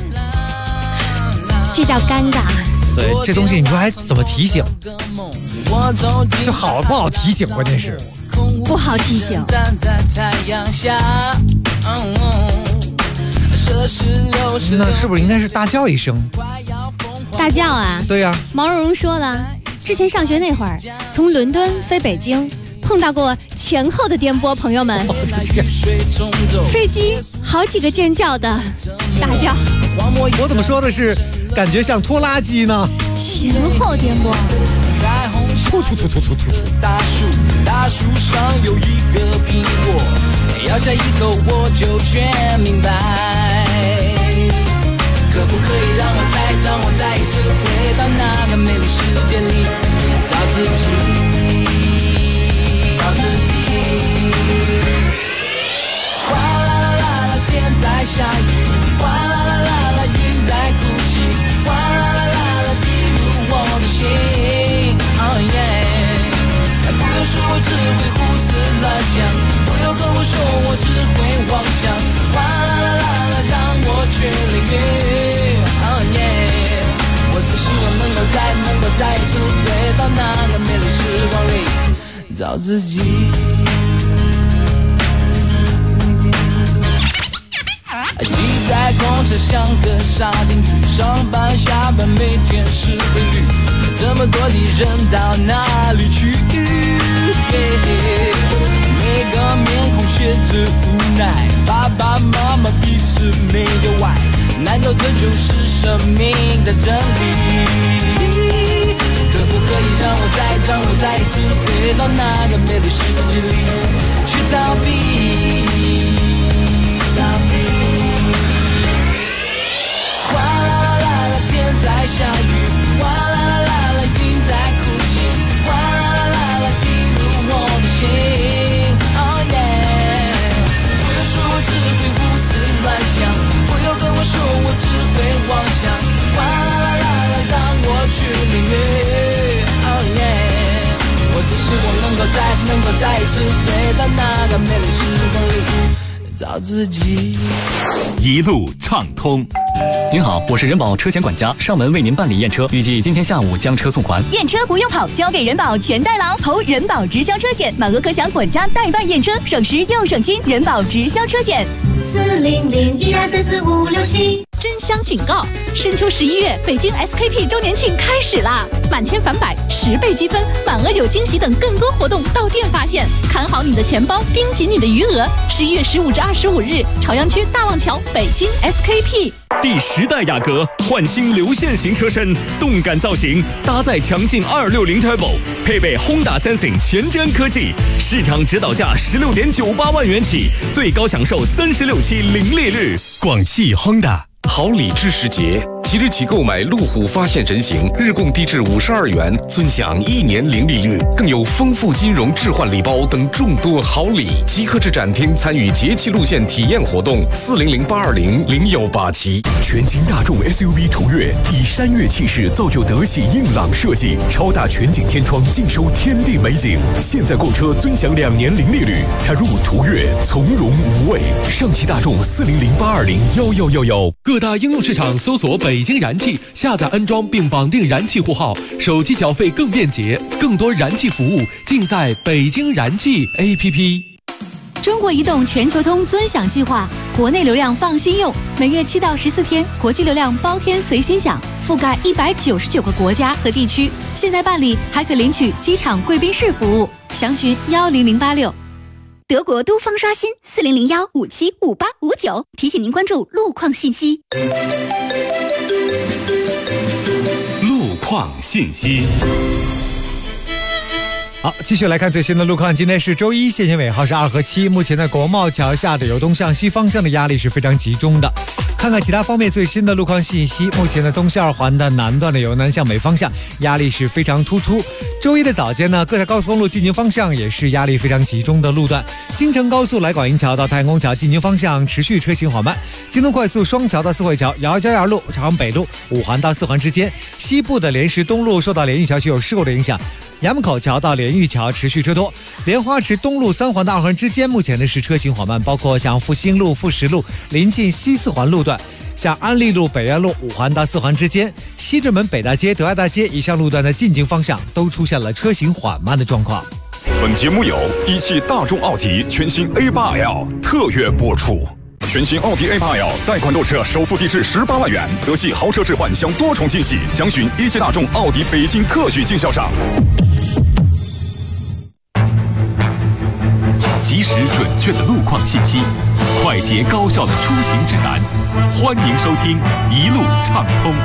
这叫尴尬。 对，这东西你说还怎么提醒？这好不好提醒？关键是不好提醒。 那是不是应该是大叫一声？ 大叫啊！ 对呀。 毛茸茸说了，之前上学那会儿，从伦敦飞北京，碰到过前后的颠簸，朋友们。飞机好几个尖叫的大叫。 我怎么说的是感觉像拖拉机呢？ 前后颠簸。 突。 大树上有一个苹果，咬下一口我就全明白。可不可以让我再一次回到那个美丽世界里，找自己。哗啦啦啦啦，天在下雨，哗啦啦啦啦，云在哭泣，哗啦啦啦啦，滴入我的心。Oh yeah， 不用说我只会胡思乱想，不用和我说我只会妄想，哗啦啦啦啦，让我去领略。Oh yeah， 我只希望能够再一次回到那个美丽时光里，找自己。挤在公车像个沙丁鱼，上班下班每天是规律，这么多的人到哪里去？每个面孔写着无奈，爸爸妈妈彼此没有爱，难道这就是生命的真理？可不可以让我再一次回到那个美丽世界里，去逃避？哗啦啦啦啦，天在下雨，哗啦啦啦啦，云在哭泣，哗啦啦啦啦，滴入我的心。Oh yeah， 不要说我只会胡思乱想，不要跟我说我只会妄想，哗啦啦啦啦，让我去领略。Oh yeah， 我只希望能够再一次回到那个美丽时光里，找自己。 一路畅通。您好，我是人保车险管家，上门为您办理验车，预计今天下午将车送还。 验车不用跑，交给人保全代劳，投人保直销车险，满额可享管家代办验车，省时又省心。人保直销车险，40012344567。真香警告！深秋11月，北京 SKP 周年庆开始啦！满千返百，10倍积分，满额有惊喜等更多活动到店发现。看好你的钱包，盯紧你的余额。11月15至25日，朝阳区大望桥，北京 SKP。 第10代雅阁焕新流线型车身，动感造型，搭载强劲260 Turbo， 配备 Honda Sensing 前瞻科技，市场指导价16.98万元起，最高享受36期零利率。 广汽 Honda。好礼智时节，即日起购买路虎发现人形，日供低至52元，尊享1年零利率，更有丰富金融置换礼包等众多好礼。即刻至展厅参与节气路线体验活动，40082000187。 全新大众 SUV 途岳以山岳气势造就德系硬朗设计，超大全景天窗尽收天地美景。现在购车尊享2年零利率，踏入途岳从容无畏。上汽大众40082001111。 各大应用市场搜索北京燃气，下载安装并绑定燃气户号，手机缴费更便捷，更多燃气服务尽在北京燃气 APP。 中国移动全球通尊享计划，国内流量放心用，每月7到14天，国际流量包天随心享，覆盖199个国家和地区。现在办理还可领取机场贵宾室服务，详询10086。 德国都方刷新4001575859，提醒您关注路况信息。 路况信息。 好，继续来看最新的路况。今天是周一，线性尾号是2和7。目前在国贸桥下的由东向西方向的压力是非常集中的。看看其他方面最新的路况信息。目前的东西2环的南段的由南向北方向压力是非常突出。周一的早间呢，各条高速公路进京方向也是压力非常集中的路段。京承高速来广营桥到太阳宫桥进京方向持续车型缓慢。京东快速双桥到四惠桥、姚家园路、朝阳北路5环到4环之间。西部的莲石东路受到莲玉桥区有事故的影响，衙门口桥到莲玉桥持续车多。莲花池东路3环到2环之间目前的是车行缓慢，包括像复兴路、富石路临近西4环路段，像安利路、北苑路5环到4环之间，西直门北大街、德爱大街以上路段的进京方向都出现了车行缓慢的状况。 本节目由一汽大众奥迪全新 A8L 特约播出。全新奥迪 A8L 贷款购车首付低至18万元，德系豪车置换享多重惊喜，详询一汽大众奥迪北京特许经销商。 及时准确的路况信息，快捷高效的出行指南，欢迎收听一路畅通。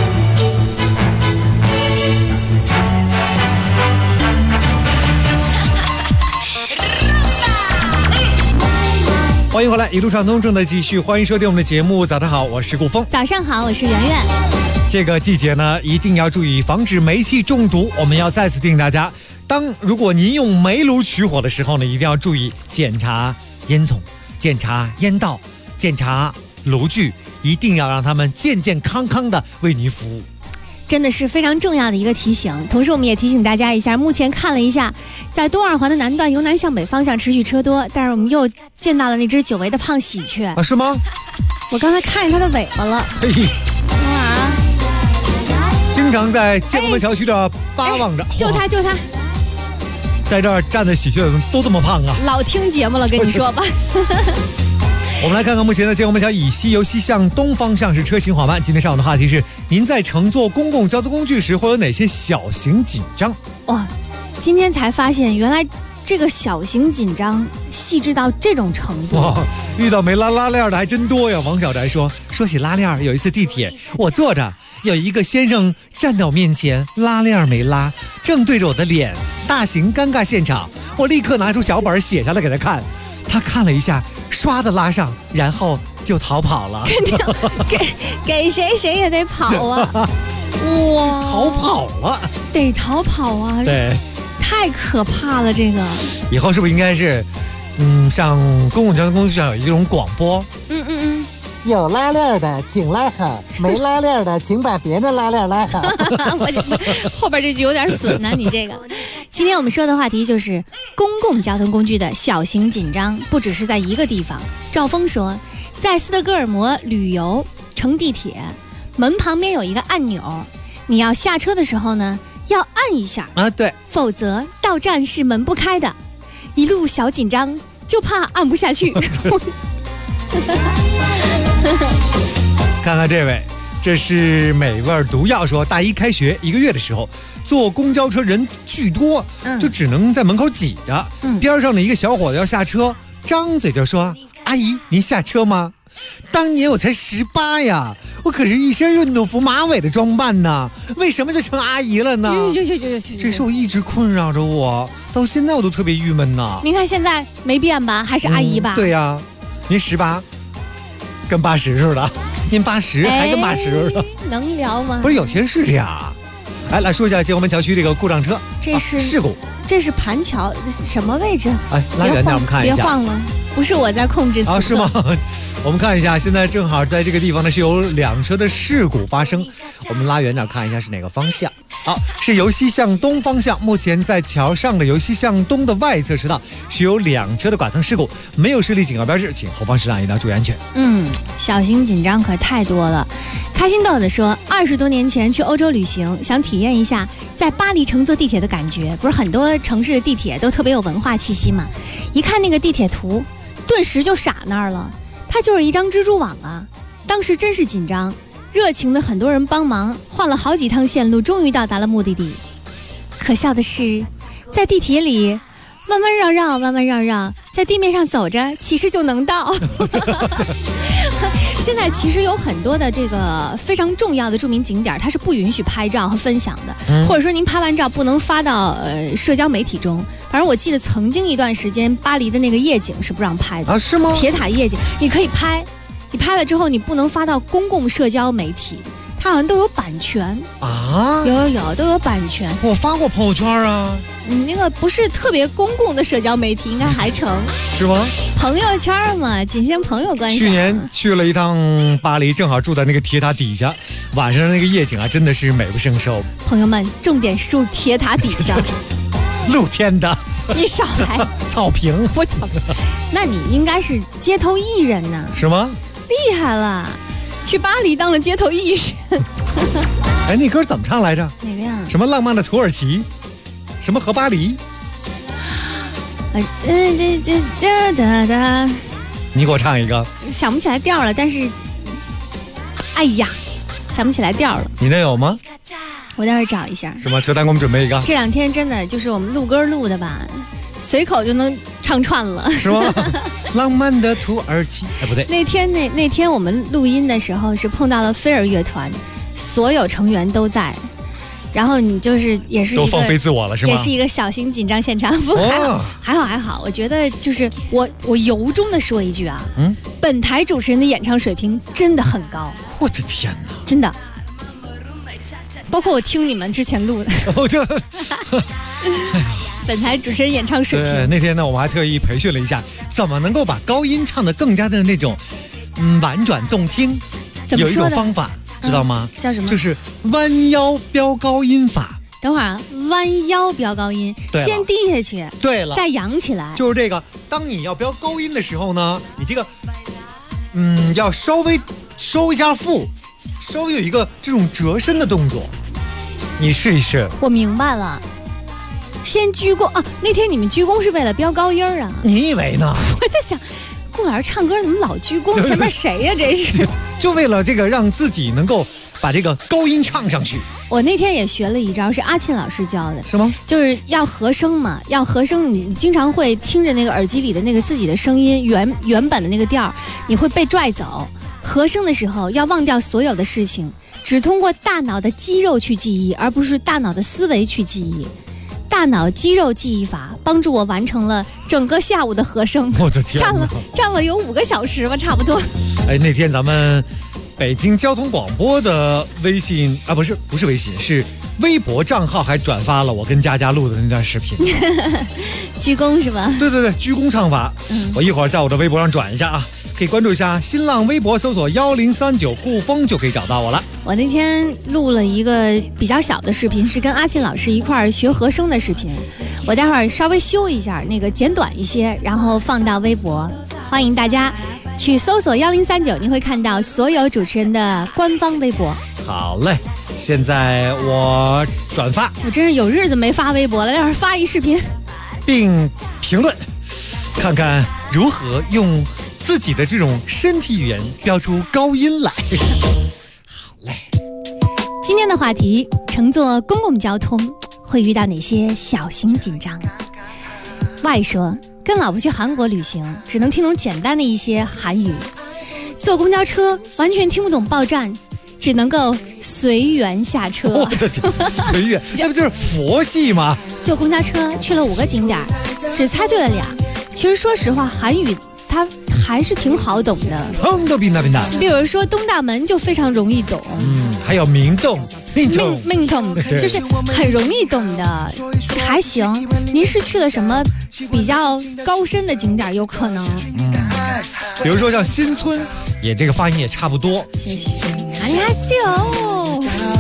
欢迎回来，一路畅通正在继续，欢迎收听我们的节目。早上好，我是顾峰。 早上好，我是圆圆。 这个季节呢，一定要注意防止煤气中毒。我们要再次提醒大家，如果您用煤炉取火的时候呢，一定要注意检查烟囱、检查烟道、检查炉具，一定要让他们健健康康的为您服务。 真的是非常重要的一个提醒。同时我们也提醒大家一下，目前看了一下，在东2环的南段由南向北方向持续车多，但是我们又见到了那只久违的胖喜鹊啊？是吗？ 我刚才看见它的尾巴了。 嘿，经常在建国门桥区的巴望着， 救它！ 在这儿站的喜鹊都这么胖啊？ 老听节目了，跟你说吧。 我们来看看目前的建国门桥以西由西向东方向是车行缓慢。今天上午的话题是：您在乘坐公共交通工具时会有哪些小型紧张？ 哇，今天才发现原来这个小型紧张细致到这种程度。 哇，遇到没拉链的还真多呀。王小宅说起拉链，有一次地铁我坐着，有一个先生站在我面前，拉链没拉，正对着我的脸，大型尴尬现场。我立刻拿出小本写下来给他看，他看了一下，唰的拉上，然后就逃跑了。 给谁也得跑啊！哇， 逃跑了， 得逃跑啊！ 对， 太可怕了，这个。 以后是不是应该是，像公共交通工具上有一种广播？ 有拉链的请拉好，没拉链的请把别的拉链拉好。 后边这句有点损呢，你这个。今天我们说的话题就是公共交通工具的小型紧张，不只是在一个地方。赵峰说，在斯德哥尔摩旅游乘地铁，门旁边有一个按钮，你要下车的时候呢，要按一下啊，对， 否则到站是门不开的。一路小紧张，就怕按不下去。 看看这位，这是美味毒药说，大一开学1个月的时候，坐公交车人巨多，就只能在门口挤着。边上的一个小伙子要下车，张嘴就说：“阿姨，您下车吗？”当年我才18呀，我可是一身运动服马尾的装扮呢，为什么就成阿姨了呢？这事我一直困扰着我，到现在我都特别郁闷呢。 您看现在没变吧，还是阿姨吧？ 对呀，您18，跟80似的，您80还跟80似的， 能聊吗？ 不是，有些人是这样啊。来说一下建国门桥区这个故障车， 这是事故， 这是盘桥什么位置？ 拉远点我们看一下， 别晃了。不是我在控制啊，是吗？我们看一下，现在正好在这个地方呢是有2车的事故发生，我们拉远点看一下是哪个方向。好，是由西向东方向，目前在桥上的由西向东的外侧车道是有2车的剐蹭事故，没有设立警告标志，请后方车辆一定要注意安全。 小型紧张可太多了。开心豆子说，20多年前去欧洲旅行，想体验一下在在巴黎乘坐地铁的感觉，不是很多城市的地铁都特别有文化气息嘛？一看那个地铁图，顿时就傻那儿了。它就是一张蜘蛛网啊！当时真是紧张，热情的很多人帮忙，换了好几趟线路，终于到达了目的地。可笑的是，在地铁里弯弯绕绕，弯弯绕绕，在地面上走着，其实就能到。现在其实有很多的这个非常重要的著名景点，它是不允许拍照和分享的，或者说您拍完照不能发到社交媒体中。反正我记得曾经一段时间，巴黎的那个夜景是不让拍的啊？是吗？ 铁塔夜景你可以拍，你拍了之后你不能发到公共社交媒体，它好像都有版权啊。 有都有版权。 我发过朋友圈啊。 你那个不是特别公共的社交媒体，应该还成是吗？ 朋友圈嘛，仅限朋友关系。 去年去了一趟巴黎，正好住在那个铁塔底下，晚上那个夜景啊，真的是美不胜收。 朋友们，重点是住铁塔底下， 露天的。 你少来， 草坪。 我操，那你应该是街头艺人呢？ 是吗？ 厉害了，去巴黎当了街头艺人。 哎，那歌怎么唱来着？ 哪个呀？ 什么浪漫的土耳其？什么和巴黎？你给我唱一个。 想不起来调了，但是，哎呀，想不起来调了。 你那有吗？ 我待会儿找一下。 什么？球丹给我们准备一个。 这两天真的就是我们录歌录的吧，随口就能唱串了。 是吗？浪漫的土耳其。哎，不对。 那天我们录音的时候是碰到了飞儿乐团，所有成员都在。然后你就是也是一个都放飞自我了是吗？ 也是一个小型紧张现场，不过还好，我觉得就是我由衷的说一句啊，本台主持人的演唱水平真的很高。 我的天哪， 真的，包括我听你们之前录的，本台主持人演唱水平。 对，那天呢，我们还特意培训了一下，怎么能够把高音唱得更加的那种婉转动听，有一种方法。知道吗？ 叫什么？ 就是弯腰飙高音法。 等会儿啊，弯腰飙高音，先低下去， 对了， 再扬起来。 就是这个，当你要飙高音的时候呢，你这个，要稍微收一下腹，稍微有一个这种折身的动作，你试一试。 我明白了，先鞠躬啊！那天你们鞠躬是为了飙高音啊？ 你以为呢？ 我在想。公园唱歌怎么老鞠躬？前面谁呀？这是就为了这个让自己能够把这个高音唱上去。 我那天也学了一招，是阿沁老师教的， 是吗？ 就是要和声嘛，要和声，你经常会听着那个耳机里的那个自己的声音原本的那个调，你会被拽走。和声的时候要忘掉所有的事情，只通过大脑的肌肉去记忆，而不是大脑的思维去记忆。大脑肌肉记忆法帮助我完成了整个下午的和声。 我的天， 站了有5个小时吧，差不多。 哎，那天咱们北京交通广播的微信啊，不是微信，是微博账号还转发了我跟佳佳录的那段视频。 鞠躬是吧？ 对，鞠躬唱法。我一会儿在我的微博上转一下啊，可以关注一下新浪微博，搜索1039顾风就可以找到我了。 我那天录了一个比较小的视频，是跟阿沁老师一块儿学和声的视频。我待会儿稍微修一下，那个剪短一些，然后放到微博，欢迎大家去搜索1039，您会看到所有主持人的官方微博。 好嘞，现在我转发。 我真是有日子没发微博了，待会儿发一视频， 并评论，看看如何用自己的这种身体语言标出高音来。好嘞， 今天的话题：乘坐公共交通会遇到哪些小型紧张？外说跟老婆去韩国旅行，只能听懂简单的一些韩语，坐公交车完全听不懂报站，只能够随缘下车。 我的天，随缘，这不就是佛系吗？ 坐公交车去了5个景点，只猜对了2。其实说实话，韩语它还是挺好懂的。比如说东大门就非常容易懂， 还有明洞就是很容易懂的，还行。您是去了什么比较高深的景点？有可能， 比如说像新村，也这个发音也差不多。 谢谢。안녕하세요。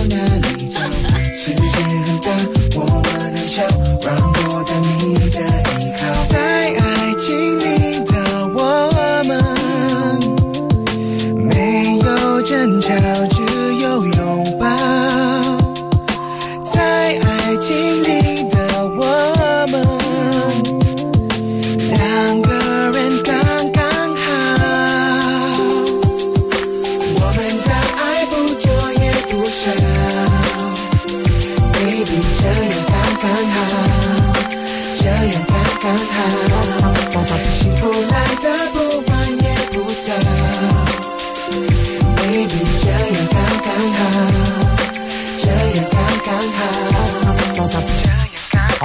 在爱情里的我们，没有争吵，只有拥抱。在爱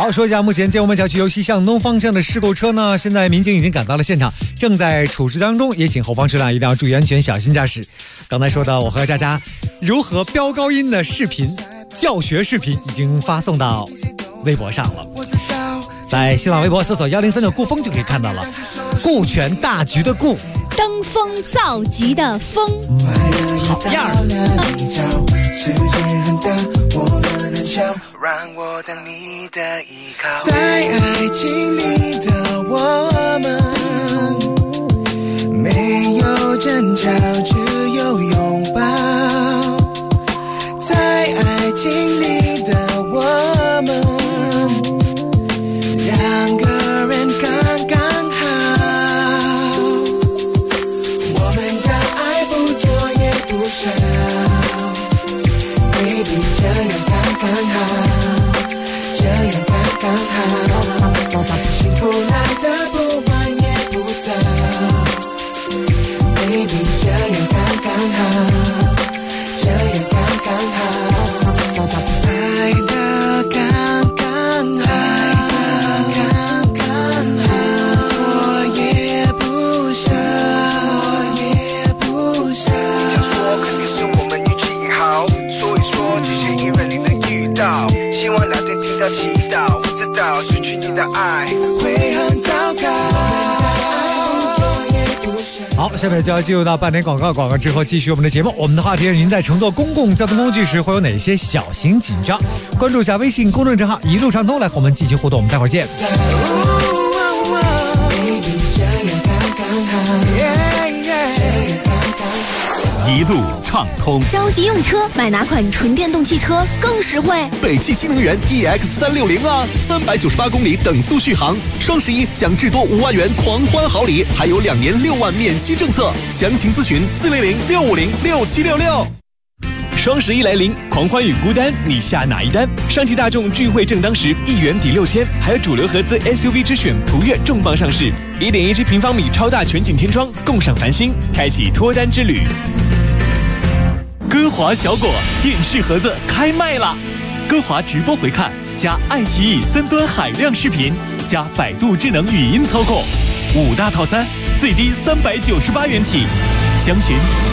好，说一下目前建国门小区由西向东方向的事故车呢，现在民警已经赶到了现场，正在处置当中，也请后方车辆一定要注意安全，小心驾驶。刚才说的我和佳佳如何飙高音的视频教学视频已经发送到微博上了，在新浪微博搜索1039顾风就可以看到了。顾全大局的顾， 登峰造极的峰， 好样世界很大，我们很小，让我当你的依靠。在爱情里的我们，没有争吵，只有拥抱。在爱情里的我们，两个人刚刚好。我们的爱不多也不少。Baby， 这样刚刚好，这样刚刚好，幸福来的不晚也不早。Baby， 这样刚刚好，这样刚刚好，爱的刚刚好，刚刚好，多也不少，也不少。这样说肯定是我们运气好。所以说这些意外你能遇到，希望聊天听到祈祷，我知道失去你的爱会很糟糕。 好，下面就要进入到半点广告之后继续我们的节目。我们的话题是您在乘坐公共交通工具时会有哪些小型紧张？关注一下微信公众账号一路畅通来和我们继续互动，我们待会儿见。 一路畅通， 着急用车，买哪款纯电动汽车更实惠？ 北汽新能源 EX360啊，398公里等速续航，双11享至多5万元狂欢好礼，还有2年6万免息政策，详情咨询400-650-6766。 双11来临，狂欢与孤单，你下哪一单？上汽大众聚会正当时，1元抵6000，还有主流合资 SUV 之选途岳重磅上市，1.17平方米超大全景天窗，共赏繁星，开启脱单之旅。歌华小果电视盒子开卖了，歌华直播回看加爱奇艺3端海量视频加百度智能语音操控，5大套餐最低398元起，详询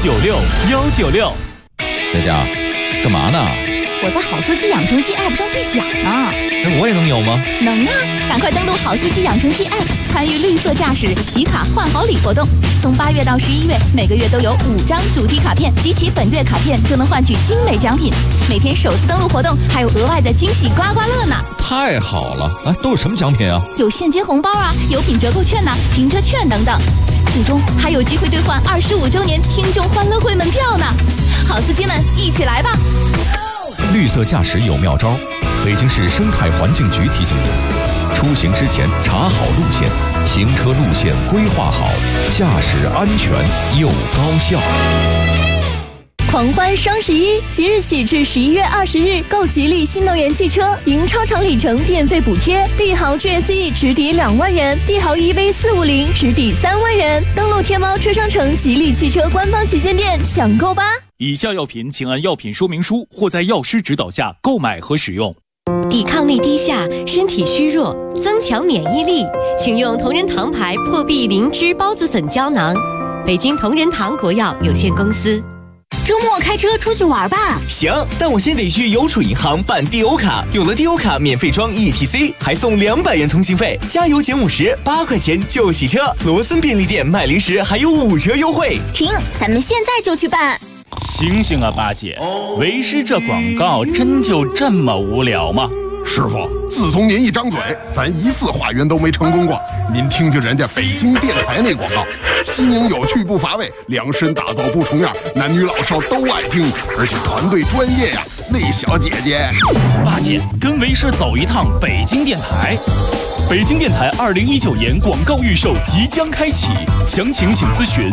96196。 佳佳，干嘛呢？ 我在好司机养成记 App 上兑奖呢。 那我也能有吗？ 能啊！赶快登录好司机养成记 App， 参与绿色驾驶集卡换好礼活动。从8月到11月，每个月都有5张主题卡片，集齐本月卡片就能换取精美奖品。每天首次登录活动还有额外的惊喜刮刮乐呢！ 太好了！哎，都有什么奖品啊？ 有现金红包啊，有品折扣券呐、停车券等等。最终还有机会兑换25周年听众欢乐会门票呢！好司机们，一起来吧！ 绿色驾驶有妙招，北京市生态环境局提醒您：出行之前查好路线，行车路线规划好，驾驶安全又高效。 狂欢双11，即日起至11月20日，购吉利新能源汽车，赢超长里程电费补贴，帝豪 GSE 直抵2万元，帝豪 EV450 直抵3万元。登录天猫车商城吉利汽车官方旗舰店抢购吧！ 以下药品请按药品说明书或在药师指导下购买和使用。 抵抗力低下，身体虚弱，增强免疫力，请用同仁堂牌破壁灵芝孢子粉胶囊。北京同仁堂国药有限公司。 周末开车出去玩吧。 行，但我先得去邮储银行办地欧卡，有了地欧卡免费装 ETC， 还送200元通行费，加油减50，8块钱就洗车。罗森便利店卖零食还有5折优惠。 停，咱们现在就去办。 醒醒啊，八姐，为师这广告真就这么无聊吗？ 师傅，自从您一张嘴，咱1次化缘都没成功过。您听听人家北京电台那广告，新颖有趣不乏味，量身打造不重样，男女老少都爱听，而且团队专业呀。那小姐姐， 八姐跟为师走一趟北京电台。北京电台2019年广告预售即将开启，详情请咨询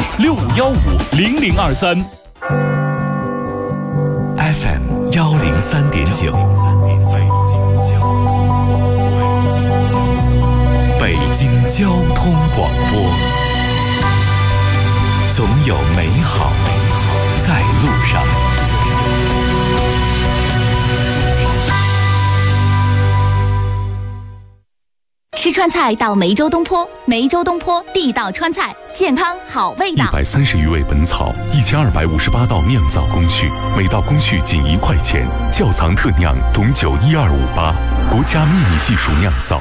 65150023。 FM 103.9，北京交通广播，总有美好在路上。 吃川菜到梅州东坡，梅州东坡地道川菜，健康好味道。 130余味本草，1258道酿造工序，每道工序仅1块钱，窖藏特酿董酒12588，国家秘密技术酿造。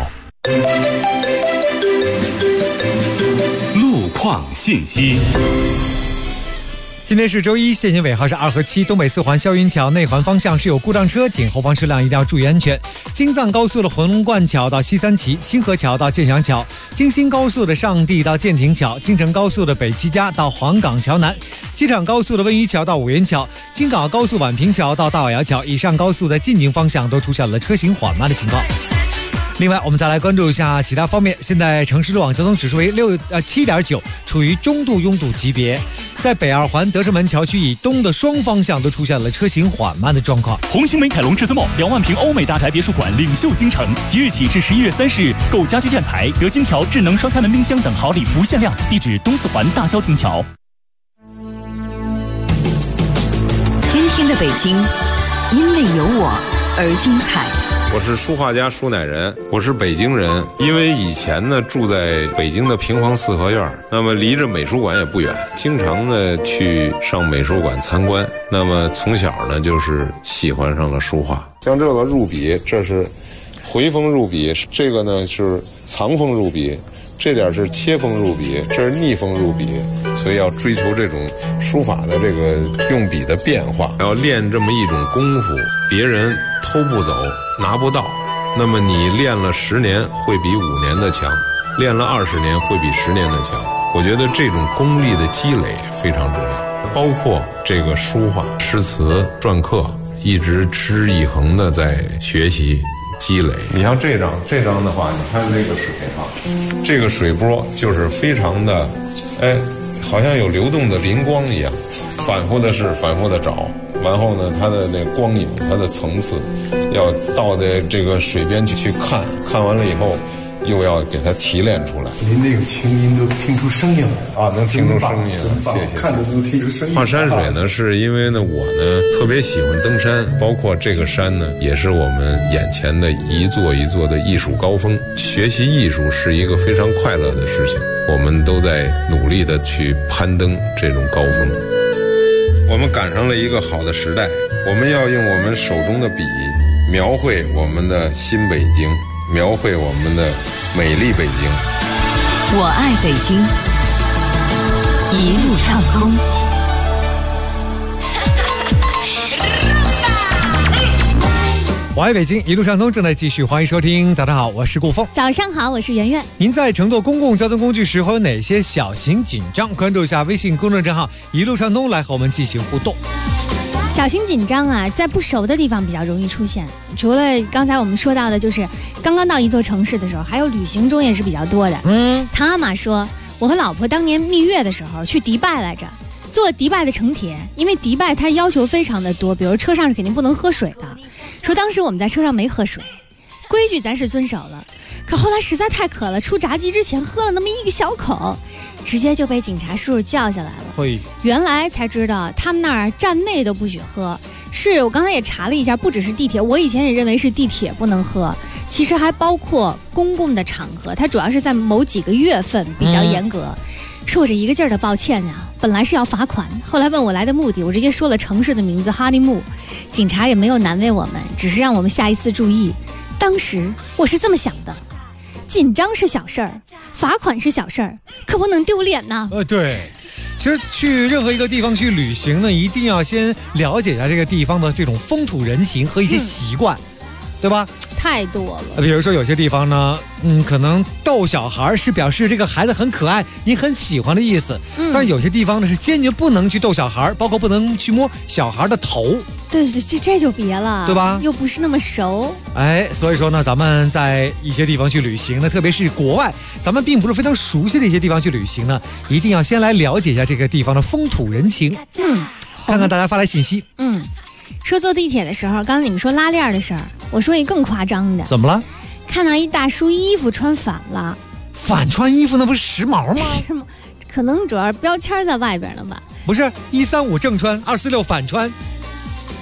路况信息。 今天是周一，限行尾号是2和7，东北4环霄云桥内环方向是有故障车，请后方车辆一定要注意安全。京藏高速的回龙观桥到西三旗，清河桥到建祥桥，京新高速的上地到建亭桥，京承高速的北七家到黄岗桥南，机场高速的温榆桥到五原桥，京港高速宛平桥到大瓦窑桥，以上高速在进京方向都出现了车行缓慢的情况。另外，我们再来关注一下其他方面。现在城市路网交通指数为7.9，处于中度拥堵级别。在北二环德胜门桥区以东的双方向都出现了车行缓慢的状况。 红星美凯龙至尊 2万平欧美大宅别墅馆领袖京城，即日起至11月30日，购家居建材、得金条、智能双开门冰箱等好礼不限量。地址东4环大萧亭桥。 今天的北京，因为有我而精彩。 我是书画家舒乃仁，我是北京人。因为以前呢住在北京的平房四合院，那么离着美术馆也不远，经常呢去上美术馆参观。那么从小呢就是喜欢上了书画。像这个入笔，这是回锋入笔，这个呢是藏锋入笔，这点是切锋入笔，这是逆锋入笔。所以要追求这种书法的这个用笔的变化，要练这么一种功夫，别人偷不走，拿不到。那么你练了10年，会比5年的强；练了20年，会比10年的强。我觉得这种功力的积累非常重要，包括这个书法、诗词、篆刻，一直持之以恒的在学习积累。你像这张的话，你看这个水啊，这个水波就是非常的，好像有流动的灵光一样，反复的试，反复的找，然后呢，它的那光影，它的层次，要到的这个水边去看，看完了以后，又要给它提炼出来。 您这个清音都听出声音了啊，能听出声音了，谢谢。 看着都听出声音。 画山水呢，是因为呢，我呢特别喜欢登山，包括这个山呢，也是我们眼前的一座一座的艺术高峰。学习艺术是一个非常快乐的事情，我们都在努力的去攀登这种高峰。我们赶上了一个好的时代，我们要用我们手中的笔，描绘我们的新北京，描绘我们的美丽北京。 我爱北京，一路畅通。 我爱北京，一路畅通正在继续，欢迎收听。早上好，我是顾峰。 早上好，我是圆圆。 您在乘坐公共交通工具时会有哪些小型紧张？关注一下微信公众账号一路畅通，来和我们进行互动。 小型紧张啊，在不熟的地方比较容易出现。除了刚才我们说到的，就是刚刚到一座城市的时候，还有旅行中也是比较多的。唐阿玛说，我和老婆当年蜜月的时候去迪拜来着，坐迪拜的城铁，因为迪拜它要求非常的多，比如车上是肯定不能喝水的。说当时我们在车上没喝水，规矩咱是遵守了，可后来实在太渴了，出闸机之前喝了那么1个小口，直接就被警察叔叔叫下来了。原来才知道他们那儿站内都不许喝，是我刚才也查了一下，不只是地铁，我以前也认为是地铁不能喝，其实还包括公共的场合，它主要是在某几个月份比较严格。说我这一个劲儿的抱歉呀，本来是要罚款，后来问我来的目的，我直接说了城市的名字哈利木，警察也没有难为我们，只是让我们下一次注意。当时我是这么想的，紧张是小事儿，罚款是小事儿，可不能丢脸呐。 对，其实去任何一个地方去旅行呢，一定要先了解一下这个地方的这种风土人情和一些习惯，对吧？ 太多了。 比如说有些地方呢，可能逗小孩是表示这个孩子很可爱，你很喜欢的意思。但有些地方呢是坚决不能去逗小孩，包括不能去摸小孩的头。 对，这就别了， 对吧？ 又不是那么熟。 所以说呢，咱们在一些地方去旅行呢，特别是国外，咱们并不是非常熟悉的一些地方去旅行呢，一定要先来了解一下这个地方的风土人情。看看大家发来信息。 说坐地铁的时候，刚才你们说拉链的事儿，我说一更夸张的。 怎么了？ 看到一大叔衣服穿反了。 反穿衣服那不是时髦吗？ 是吗？可能主要标签在外边了吧？ 不是，135正穿，246反穿。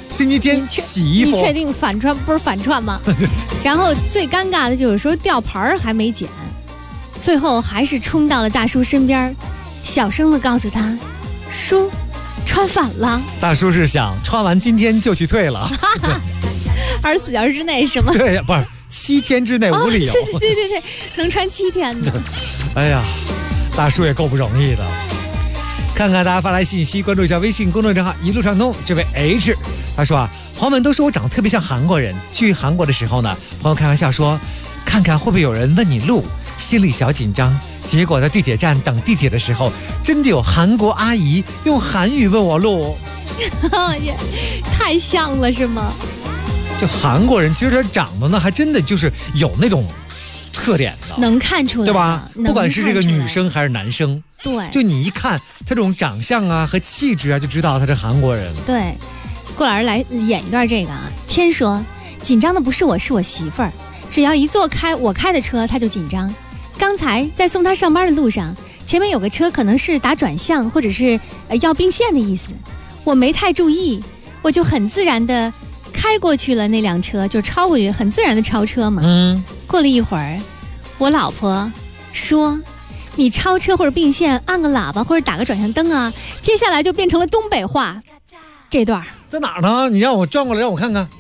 星期天洗衣服。 你确定反串不是反串吗？然后最尴尬的就是说吊牌还没剪，最后还是冲到了大叔身边，小声的告诉他：“叔，穿反了。” 大叔是想穿完今天就去退了。 24小时之内是吗？ 对，不是7天之内无理由。 对，能穿7天的。 哎呀，大叔也够不容易的。看看大家发来信息，关注一下微信公众账号一路畅通。这位 H 他说啊，朋友们都说我长得特别像韩国人。去韩国的时候呢，朋友开玩笑说，看看会不会有人问你路，心里小紧张。结果在地铁站等地铁的时候，真的有韩国阿姨用韩语问我路。 也太像了是吗？ 就韩国人其实他长得呢，还真的就是有那种特点的， 能看出来， 对吧？不管是这个女生还是男生， 对， 就你一看他这种长相啊和气质啊，就知道他是韩国人。 对，过来人来演一段这个啊。天说，紧张的不是我，是我媳妇儿，只要一坐我开的车，他就紧张。刚才在送他上班的路上，前面有个车可能是打转向或者是要并线的意思，我没太注意，我就很自然的开过去了，那辆车就超过去，很自然的超车嘛。过了一会儿，我老婆说，你超车或者并线按个喇叭或者打个转向灯啊，接下来就变成了东北话。这段在哪儿呢？你让我转过来让我看看。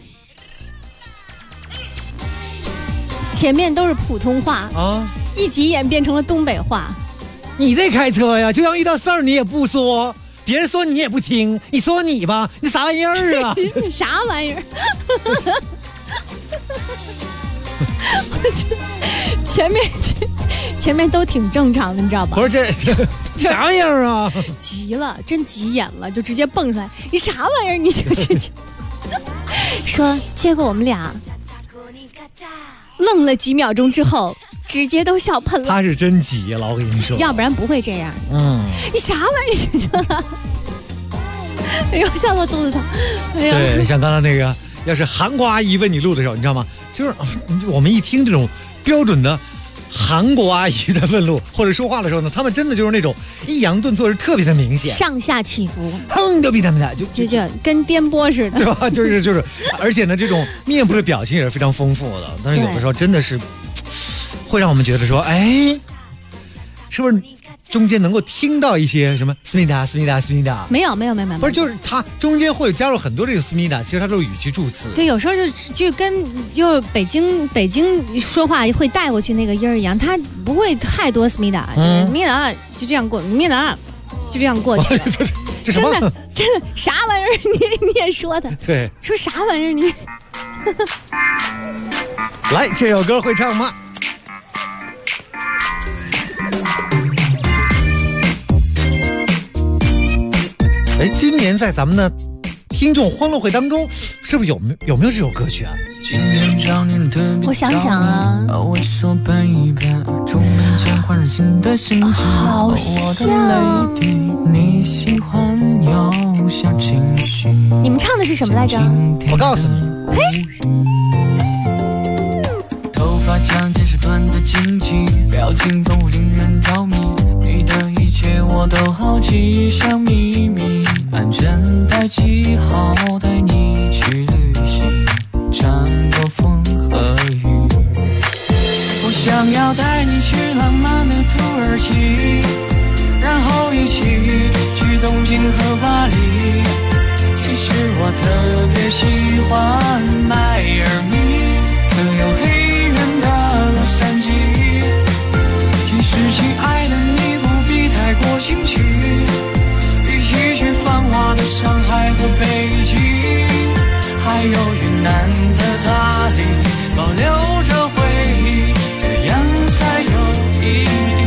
前面都是普通话啊， 一急眼变成了东北话。 你这开车呀，就像遇到事儿你也不说，别人说你也不听，你说你吧，你啥玩意儿啊？ 你啥玩意儿？前面都挺正常的，你知道吧？ 不是这啥玩意儿啊？ 急了，真急眼了，就直接蹦出来，你啥玩意儿？你就是说，结果我们俩愣了几秒钟之后，直接都笑喷了。 他是真急了，我跟你说， 要不然不会这样。你啥玩意儿？哎呦，笑到肚子疼。哎呀， 对，像刚才那个，要是韩国阿姨问你路的时候，你知道吗？就是我们一听这种标准的韩国阿姨在问路或者说话的时候呢，他们真的就是那种抑扬顿挫是特别的明显， 上下起伏， 哼都比他们俩就跟颠簸似的， 对吧？就是，而且呢，这种面部的表情也是非常丰富的。但是有的时候真的是会让我们觉得说，哎，是不是中间能够听到一些什么思密达？没有，不是，就是它中间会加入很多这个思密达，其实它都是语气助词。 对，有时候就跟北京说话会带过去那个音儿一样，它不会太多思密达，思密达就这样过，思密达就这样过去。 这什么？ 真的啥玩意儿？你也说的？ 对， 说啥玩意儿你？ 来，这首歌会唱吗？哎，今年在咱们的听众欢乐会当中，是不是有没有这首歌曲啊？ 我想想啊，好像。你们唱的是什么来着？ 我告诉你。 嘿。 头发长见识短的惊奇，表情丰富令人着迷。你的一切我都好奇，像秘密，安全带记号带你去旅行，穿过风和雨。我想要带你去浪漫的土耳其，然后一起去东京和巴黎。其实我特别喜欢迈阿密，更有黑人的洛杉矶。其实亲爱的你不必太过兴趣，一起去繁华的上海和北京，还有云南的大理，保留着回忆，这样才有意义。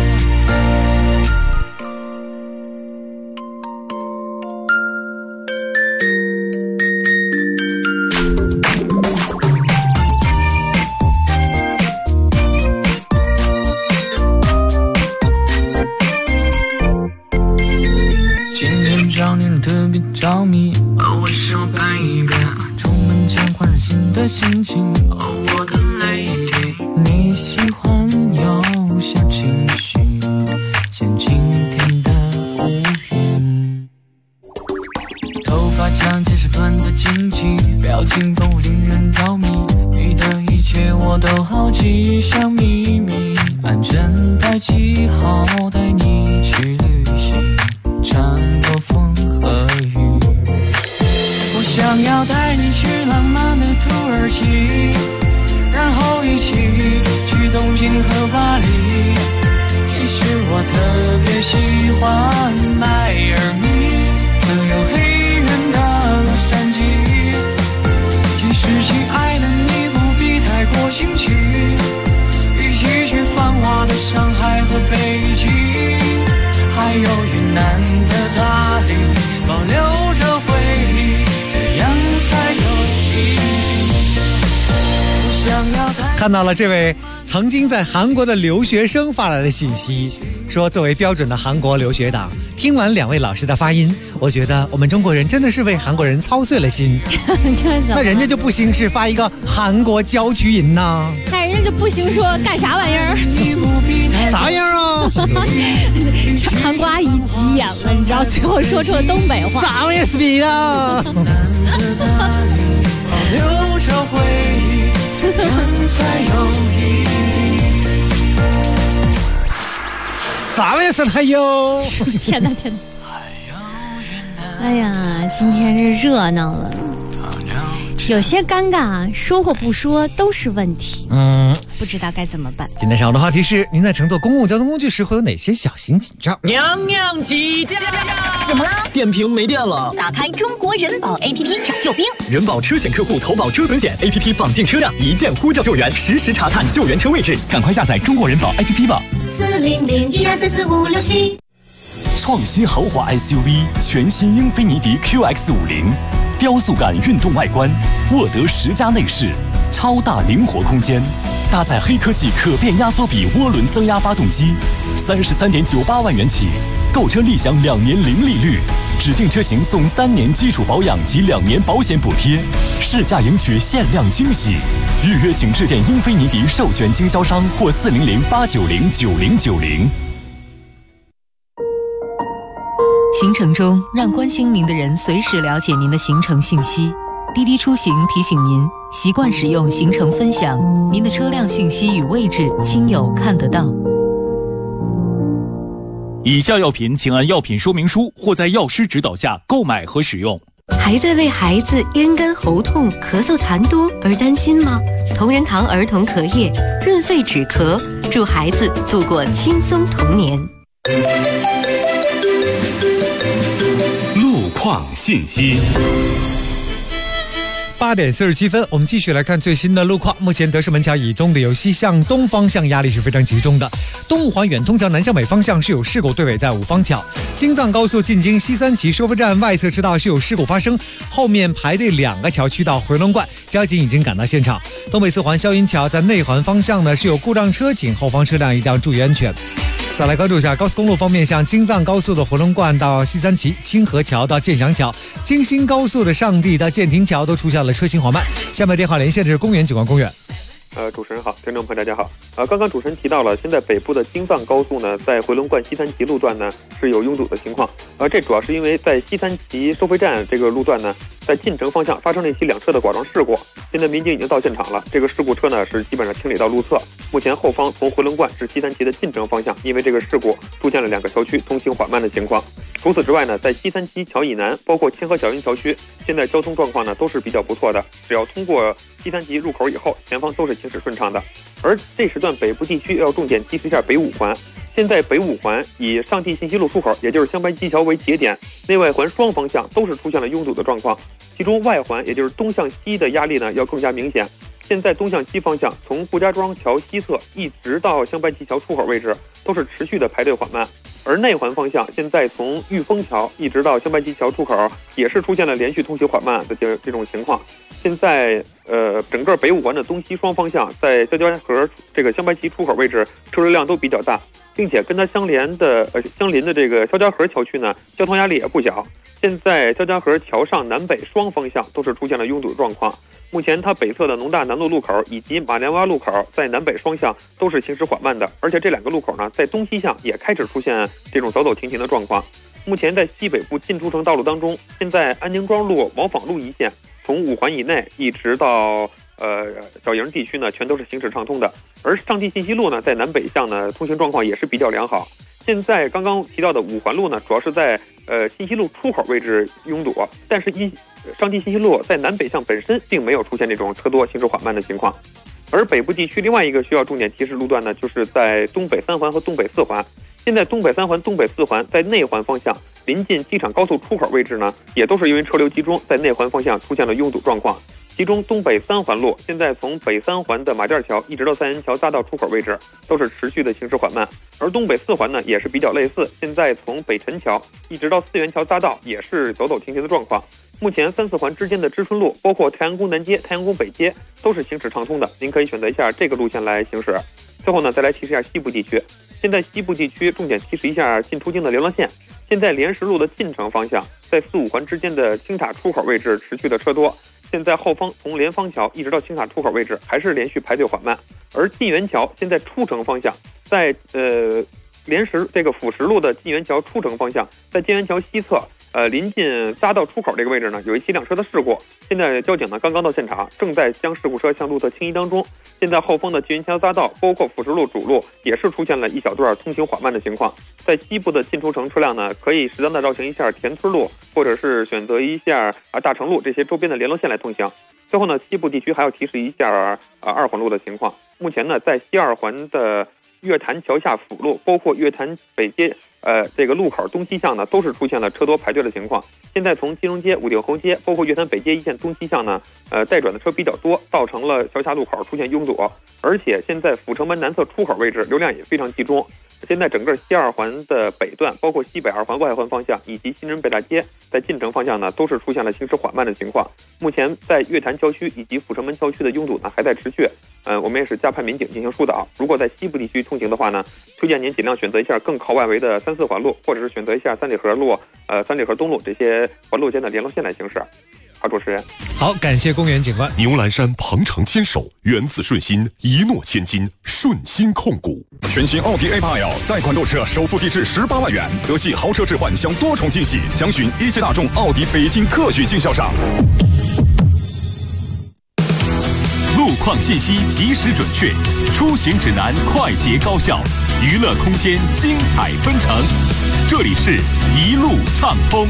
让人特别着迷，我手拍一遍，充满强换新的心情。我的 lady， 你喜欢有小情绪，像晴天的乌云。头发长见识短的的惊奇，表情丰富令人着迷，你的一切我都好奇，像秘密，安全带系好，带你去旅行，穿过风和雨。我想要带你去浪漫的土耳其，然后一起去东京和巴黎。其实我特别喜欢迈阿密，更有黑人的洛杉矶。其实亲爱的你不必太过兴趣，一起去繁华的上海和北京，还有云南的大理，保留着回忆，这样才有意义。我想要看到了这位曾经在韩国的留学生发来的信息，说作为标准的韩国留学党，听完两位老师的发音，我觉得我们中国人真的是为韩国人操碎了心。那人家就不兴是发一个韩国郊区音呐， 那人家就不兴说干啥玩意儿？ 啥样啊？ 韩国阿姨急眼了，你知道，最后说出了东北话。 啥玩意儿，死逼啊！ 留着回忆，这样才有意义。 啥玩意儿是太哟？ 天哪天哪！哎呀，今天是热闹了，有些尴尬，说或不说都是问题。不知道该怎么办。 今天上午的话题是：您在乘坐公共交通工具时会有哪些小型紧张？ 娘娘起驾！ 怎么了？ 电瓶没电了。 打开中国人保 APP 找救兵。 人保车险客户投保车损险 APP 绑定车辆，一键呼叫救援，实时查看救援车位置。赶快下载中国人保 APP 吧。 40012444567。 创新豪华 SUV 全新英菲尼迪 QX50，雕塑感运动外观，沃德10加内饰，超大灵活空间，搭载黑科技可变压缩比涡轮增压发动机，33.98万元起，购车立享2年零利率，指定车型送3年基础保养及2年保险补贴，试驾赢取限量惊喜。预约请致电英菲尼迪授权经销商或400-890-9090。 行程中，让关心您的人随时了解您的行程信息。滴滴出行提醒您，习惯使用行程分享，您的车辆信息与位置，亲友看得到。 以下药品请按药品说明书或在药师指导下购买和使用。 还在为孩子咽干喉痛、咳嗽痰多而担心吗？同仁堂儿童咳液润肺止咳，助孩子度过轻松童年。 路况信息。 8点47分，我们继续来看最新的路况。目前德胜门桥以东的由西向东方向压力是非常集中的，东五环远通桥南向北方向是有事故对尾在五方桥，京藏高速进京西三旗收费站外侧车道是有事故发生，后面排队2个桥区到回龙观，交警已经赶到现场。东北四环霄云桥在内环方向呢是有故障车，请后方车辆一定要注意安全。再来关注一下高速公路方面，像京藏高速的回龙观到西三旗、清河桥到建祥桥，京新高速的上地到建亭桥都出现了车行缓慢。下面电话连线的是公园景观公园。 主持人好，听众朋友大家好。刚刚主持人提到了，现在北部的京藏高速呢，在回龙观西三旗路段呢是有拥堵的情况。这主要是因为在西三旗收费站这个路段呢，在进城方向发生了一起2车的剐撞事故。现在民警已经到现场了，这个事故车呢是基本上清理到路侧。目前后方从回龙观至西三旗的进城方向，因为这个事故出现了2个桥区通行缓慢的情况。除此之外呢，在西三旗桥以南，包括清河小云桥区，现在交通状况呢都是比较不错的。只要通过西三旗入口以后，前方都是行驶顺畅的。而这时段北部地区要重点提示一下北五环。现在北五环以上地信息路出口，也就是香白基桥为节点，内外环双方向都是出现了拥堵的状况。其中外环，也就是东向西的压力呢要更加明显。现在东向西方向，从顾家庄桥西侧一直到香白基桥出口位置，都是持续的排队缓慢。而内环方向，现在从玉峰桥一直到香白基桥出口，也是出现了连续通行缓慢的这种情况。现在整个北五环的东西双方向，在肖家河这个香白旗出口位置，车流量都比较大，并且跟它相邻的这个肖家河桥区呢，交通压力也不小。现在肖家河桥上南北双方向都是出现了拥堵状况。目前它北侧的农大南路路口以及马连洼路口在南北双向都是行驶缓慢的，而且这2个路口呢，在东西向也开始出现这种早走停停的状况。 目前在西北部进出城道路当中，现在安宁庄路、毛坊路一线，从5环以内一直到小营地区呢，全都是行驶畅通的。而上地信息路呢，在南北向呢，通行状况也是比较良好。现在刚刚提到的5环路呢，主要是在信息路出口位置拥堵，但是上地信息路在南北向本身并没有出现这种车多行驶缓慢的情况。而北部地区另外一个需要重点提示路段呢，就是在东北3环和东北4环。现在东北3环、东北4环在内环方向临近机场高速出口位置呢，也都是因为车流集中，在内环方向出现了拥堵状况。其中东北3环路现在从北3环的马甸桥一直到三元桥匝道出口位置都是持续的行驶缓慢，而东北4环呢也是比较类似，现在从北辰桥一直到四元桥匝道也是走走停停的状况。目前3、4环之间的知春路，包括太阳宫南街、太阳宫北街都是行驶畅通的，您可以选择一下这个路线来行驶。最后呢，再来提示一下西部地区。现在西部地区重点提示一下进出京的流浪线。现在莲石路的进城方向，在4、5环之间的青塔出口位置持续的车多。现在后方从莲芳桥一直到青塔出口位置还是连续排队缓慢。而晋元桥现在出城方向，在莲石这个辅石路的晋元桥出城方向，在晋元桥西侧临近匝道出口这个位置呢，有一起两车的事故。现在交警呢刚刚到现场，正在将事故车向路侧清移当中。现在后方的晋元桥匝道，包括辅石路主路，也是出现了一小段通行缓慢的情况。在西部的进出城车辆呢，可以适当的绕行一下田村路，或者是选择一下大成路这些周边的联络线来通行。最后呢，西部地区还要提示一下2环路的情况。目前呢，在西2环的月坛桥下辅路，包括月坛北街这个路口东西向呢，都是出现了车多排队的情况。现在从金融街、武定侯街，包括月坛北街一线东西向呢，带转的车比较多，造成了桥下路口出现拥堵。而且现在阜成门南侧出口位置流量也非常集中。现在整个西2环的北段，包括西北2环外环方向以及新城北大街，在进城方向呢，都是出现了行驶缓慢的情况。目前在月坛郊区以及阜成门郊区的拥堵呢，还在持续。我们也是加派民警进行疏导。如果在西部地区通行的话呢，推荐您尽量选择一下更靠外围的3、4环路，或者是选择一下三里河路、三里河东路这些环路间的联络线来行驶。好，主持人。 好，感谢公园警官。 牛栏山鹏程牵手，源自顺心，一诺千金，顺心控股。 全新奥迪 A8L 贷款购车，首付低至18万元，德系豪车置换享多重惊喜，详询一汽大众奥迪北京特许经销商。 路况信息及时准确，出行指南快捷高效，娱乐空间精彩纷呈。这里是一路畅通。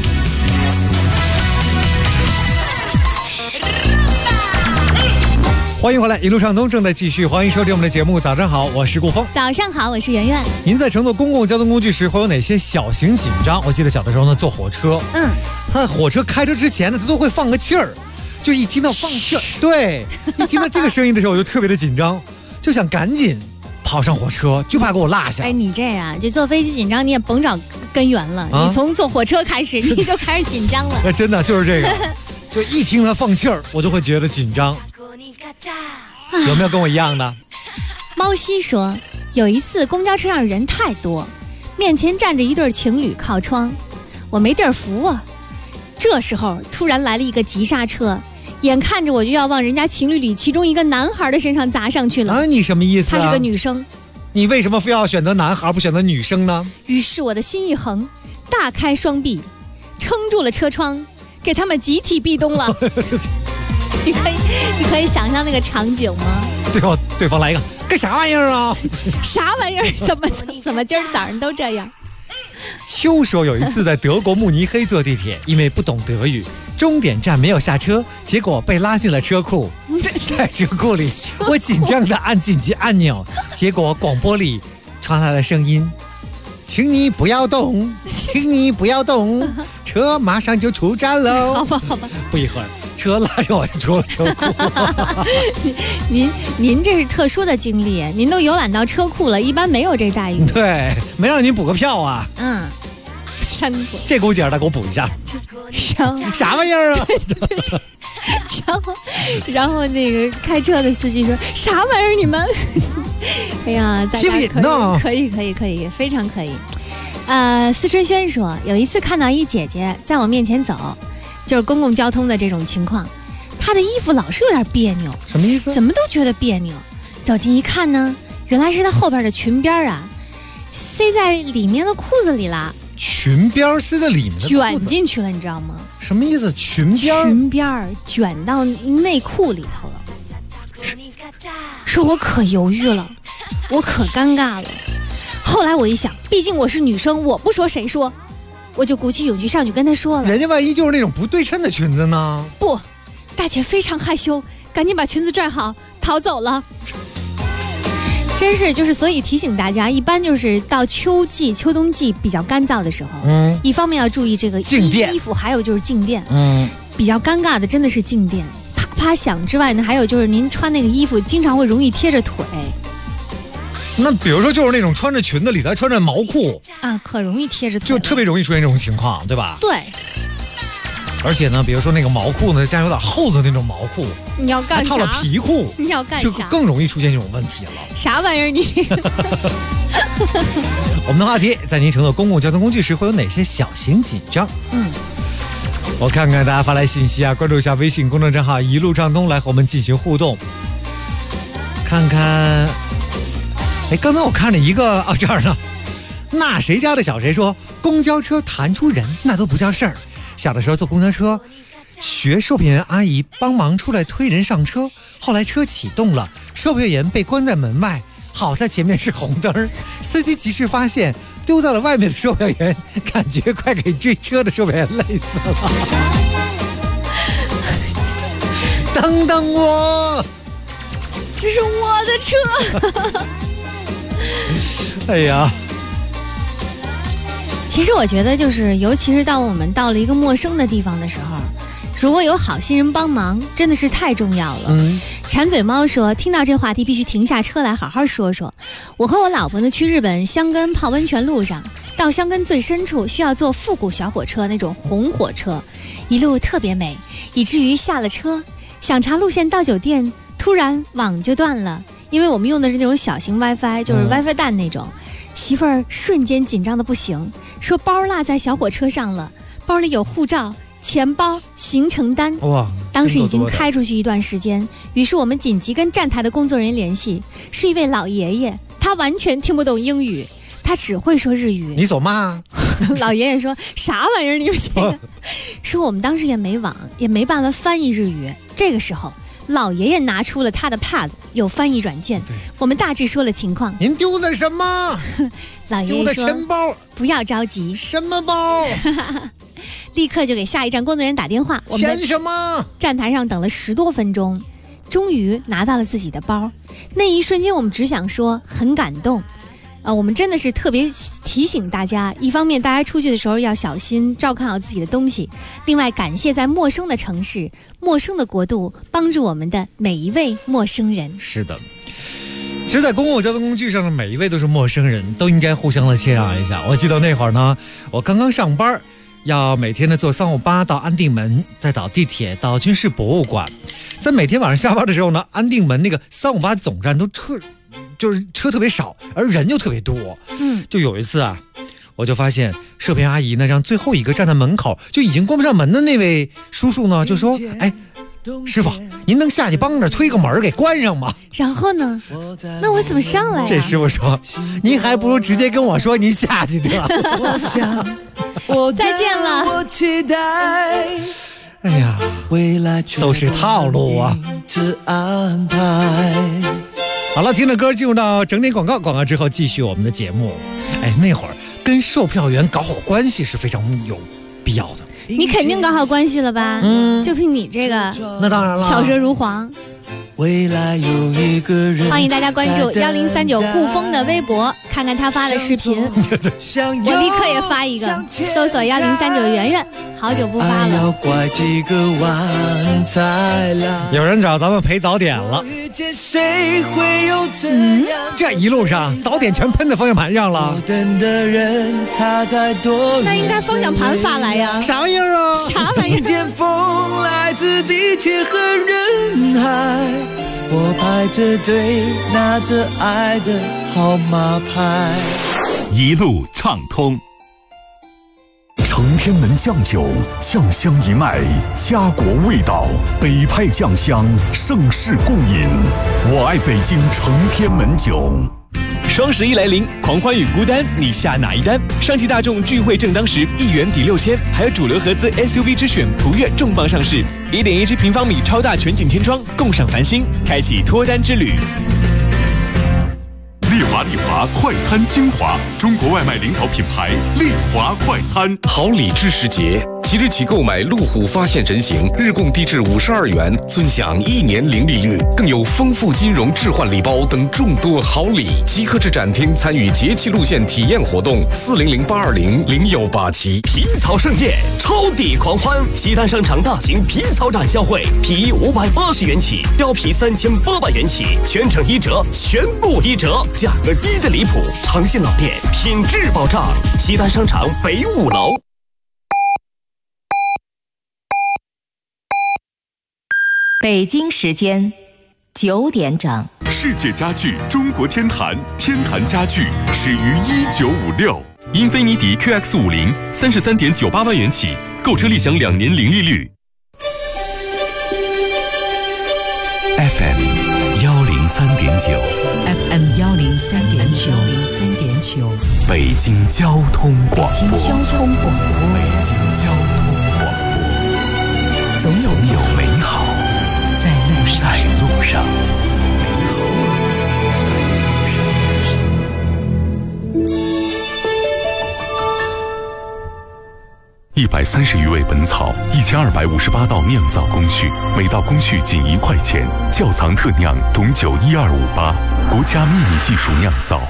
欢迎回来，一路畅通正在继续，欢迎收听我们的节目。早上好，我是顾峰。 早上好，我是圆圆。 您在乘坐公共交通工具时会有哪些小型紧张？我记得小的时候呢，坐火车，他火车开车之前呢，他都会放个气儿，就一听到放气儿，对，一听到这个声音的时候，我就特别的紧张，就想赶紧跑上火车，就怕给我落下。 哎，你这样就坐飞机紧张，你也甭找根源了，你从坐火车开始，你就开始紧张了。 那真的就是这个，就一听他放气儿，我就会觉得紧张。有没有跟我一样的？ 猫西说，有一次公交车上人太多，面前站着一对情侣靠窗，我没地儿扶啊。这时候突然来了一个急刹车，眼看着我就要往人家情侣里其中一个男孩的身上砸上去了。 啊，你什么意思啊？ 她是个女生。 你为什么非要选择男孩不选择女生呢？ 于是我的心一横，大开双臂撑住了车窗，给他们集体壁咚了。你可以想象那个场景吗？ 最后对方来一个干啥玩意儿啊？ 啥玩意儿？怎么今儿早上都这样？ 秋说有一次在德国慕尼黑坐地铁，因为不懂德语，终点站没有下车，结果被拉进了车库。在车库里，我紧张地按紧急按钮，结果广播里传来了声音：“请你不要动，请你不要动，车马上就出站喽。” 好吧。 不一会儿，车拉着我就出了车库。 您这是特殊的经历，您都游览到车库了，一般没有这待遇。 对，没让您补个票啊。 让您补。 这股劲儿的给我补一下。啥玩意儿啊？ 对。然后那个开车的司机说：“啥玩意儿你们？”哎呀，大家可以，非常可以。思春轩说，有一次看到一姐姐在我面前走，就是公共交通的这种情况，她的衣服老是有点别扭。 什么意思？ 怎么都觉得别扭。走近一看呢，原来是她后边的裙边啊，塞在里面的裤子里了。 裙边塞在里面的卷进去了，你知道吗？ 什么意思？裙边卷到内裤里头了。说我可犹豫了，我可尴尬了。后来我一想，毕竟我是女生，我不说谁说，我就鼓起勇气上去跟他说了。 人家万一就是那种不对称的裙子呢？ 不，大姐非常害羞，赶紧把裙子拽好，逃走了。真是就是，所以提醒大家，一般就是到秋冬季比较干燥的时候，一方面要注意这个静电衣服，还有就是静电，比较尴尬的真的是静电，啪啪响之外呢，还有就是您穿那个衣服经常会容易贴着腿。 那比如说就是那种穿着裙子里头穿着毛裤啊，可容易贴着腿， 就特别容易出现这种情况，对吧？ 对。 而且呢，比如说那个毛裤呢，加上有点厚的那种毛裤， 你要干啥？ 套了皮裤， 你要干啥？ 就更容易出现这种问题了。 啥玩意儿你？ 我们的话题，在您乘坐公共交通工具时会有哪些小心紧张？我看看大家发来信息啊，关注一下微信公众账号一路畅通，来和我们进行互动。看看，刚才我看了一个这儿呢，那谁家的小谁说，公交车弹出人那都不叫事儿。小的时候坐公交车，学售票员阿姨帮忙出来推人上车，后来车启动了，售票员被关在门外，好在前面是红灯，司机及时发现，丢在了外面的售票员，感觉快给追车的售票员累死了。等等我， 这是我的车。 哎呀。 其实我觉得就是，尤其是我们到了一个陌生的地方的时候，如果有好心人帮忙，真的是太重要了。馋嘴猫说，听到这话题必须停下车来好好说说。我和我老婆呢去日本箱根泡温泉路上，到箱根最深处需要坐复古小火车，那种红火车，一路特别美，以至于下了车想查路线到酒店，突然网就断了，因为我们用的是那种小型 WiFi， 就是 WiFi 蛋那种。媳妇儿瞬间紧张的不行，说包落在小火车上了，包里有护照、钱包、行程单。 哇！ 当时已经开出去一段时间，于是我们紧急跟站台的工作人员联系，是一位老爷爷，他完全听不懂英语，他只会说日语。 你走嘛？ 老爷爷说啥玩意儿？你们这个？说我们当时也没网，也没办法翻译日语。这个时候，老爷爷拿出了他的 pad， 有翻译软件。我们大致说了情况。 您丢的什么？ 老爷爷说：“ 钱包， 不要着急。” 什么包？ 立刻就给下一站工作人员打电话。 钱什么？ 站台上等了10多分钟，终于拿到了自己的包。那一瞬间，我们只想说很感动。我们真的是特别提醒大家，一方面大家出去的时候要小心，照看好自己的东西；另外，感谢在陌生的城市、陌生的国度帮助我们的每一位陌生人。 是的，其实，在公共交通工具上的每一位都是陌生人，都应该互相的谦让一下。我记得那会儿呢，我刚刚上班，要每天的坐358到安定门，再倒地铁到军事博物馆。在每天晚上下班的时候呢，安定门那个358总站都就是车特别少，而人又特别多。就有一次啊，我就发现售票阿姨呢，让最后一个站在门口就已经关不上门的那位叔叔呢，就说：“哎，师傅，您能下去帮着推个门给关上吗？” 然后呢，那我怎么上来啊？ 这师傅说：“您还不如直接跟我说您下去得了。” 再见了。 哎呀，都是套路啊。好了，听着歌进入到整点广告，广告之后继续我们的节目。那会儿跟售票员搞好关系是非常有必要的。 你肯定搞好关系了吧？就凭你这个， 那当然了， 巧舌如簧。欢迎大家关注1039顾风的微博，看看他发的视频。我立刻也发一个，搜索1039圆圆，好久不发了。 有人找咱们陪早点了。这一路上早点全喷在方向盘上了。 那应该方向盘发来呀？ 啥玩意儿啊？ 啥玩意儿？ 风来自地铁和人海，我排着队拿着爱的号码牌， 一路畅通。 承天门酱酒，酱香一脉，家国味道，北派酱香，盛世共饮。我爱北京承天门酒。 双11来临，狂欢与孤单，你下哪一单？上汽大众聚会正当时，1元抵6000，还有主流合资 SUV 之选途岳重磅上市，1.17平方米超大全景天窗，共赏繁星，开启脱单之旅。 丽华快餐精华，中国外卖领导品牌丽华快餐。 好礼知识节，即日起购买路虎发现人形，日供低至52元，尊享1年零利率，更有丰富金融置换礼包等众多好礼。即刻至展厅参与节气路线体验活动，400-820-0187。 皮草盛宴，超抵狂欢！西单商场大型皮草展销会，皮衣580元起，貂皮3800元起，全程1折，全部1折，价格低的离谱，诚信老店，品质保障。西单商场北5楼。 北京时间9点整。 世界家具中国天坛，天坛家具始于1956。 英菲尼迪 QX50 33.98万元起，购车立享2年零利率。 FM 103.9，FM 103.9， 北京交通广播， 北京交通广播， 北京交通广播， 总有美好在路上。 130余味本草，1258道酿造工序，每道工序仅1块钱。窖藏特酿董酒12588，国家秘密技术酿造。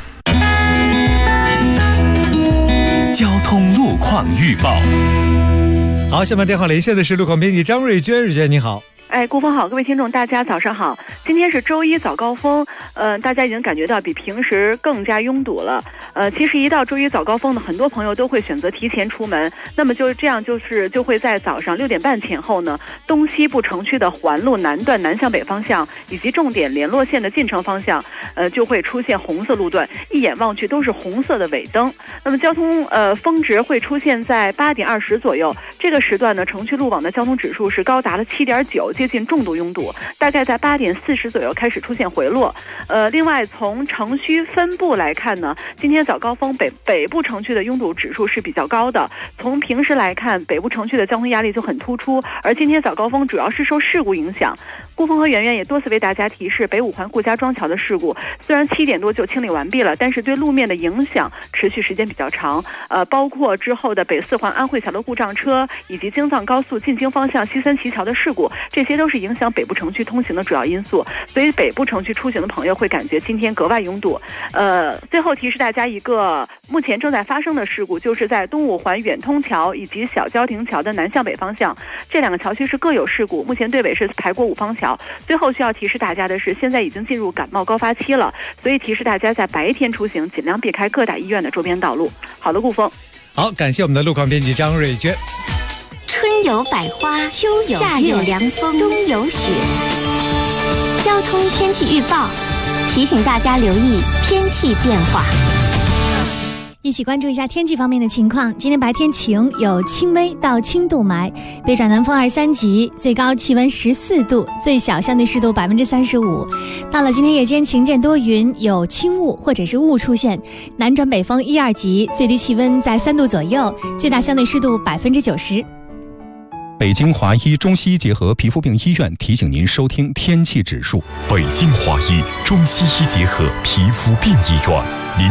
交通路况预报。 好，下面电话连线的是路况编辑张瑞娟，瑞娟你好。 顾峰好，各位听众大家早上好。今天是周一早高峰，大家已经感觉到比平时更加拥堵了。其实一到周一早高峰呢，很多朋友都会选择提前出门，那么就这样就会在早上6点半前后呢，东西部城区的环路南段南向北方向以及重点联络线的进城方向，就会出现红色路段，一眼望去都是红色的尾灯。那么交通峰值会出现在8点20左右，这个时段呢，城区路网的交通指数是高达了7.9，接近重度拥堵，大概在8点40左右开始出现回落。另外从城区分布来看呢，今天早高峰北部城区的拥堵指数是比较高的。从平时来看，北部城区的交通压力就很突出，而今天早高峰主要是受事故影响。顾峰和圆圆也多次为大家提示，北5环顾家庄桥的事故虽然7点多就清理完毕了，但是对路面的影响持续时间比较长。包括之后的北4环安慧桥的故障车，以及京藏高速进京方向西三旗桥的事故，这些都是影响北部城区通行的主要因素，所以北部城区出行的朋友会感觉今天格外拥堵。最后提示大家一个目前正在发生的事故，就是在东5环远通桥以及小交亭桥的南向北方向，这2个桥区是各有事故，目前队尾是排过5方桥。最后需要提示大家的是，现在已经进入感冒高发期了，所以提示大家在白天出行尽量避开各大医院的周边道路。好的，顾峰。 好，感谢我们的路况编辑张瑞娟。 春有百花，秋有夏有凉风，冬有雪。交通天气预报提醒大家留意天气变化。 一起关注一下天气方面的情况。今天白天晴，有轻微到轻度霾，北转南风2、3级，最高气温14度，最小相对湿度35%。到了今天夜间晴间多云，有轻雾或者是雾出现，南转北风1、2级，最低气温在3度左右，最大相对湿度90%。 北京华医中西医结合皮肤病医院提醒您收听天气指数。 北京华医中西医结合皮肤病医院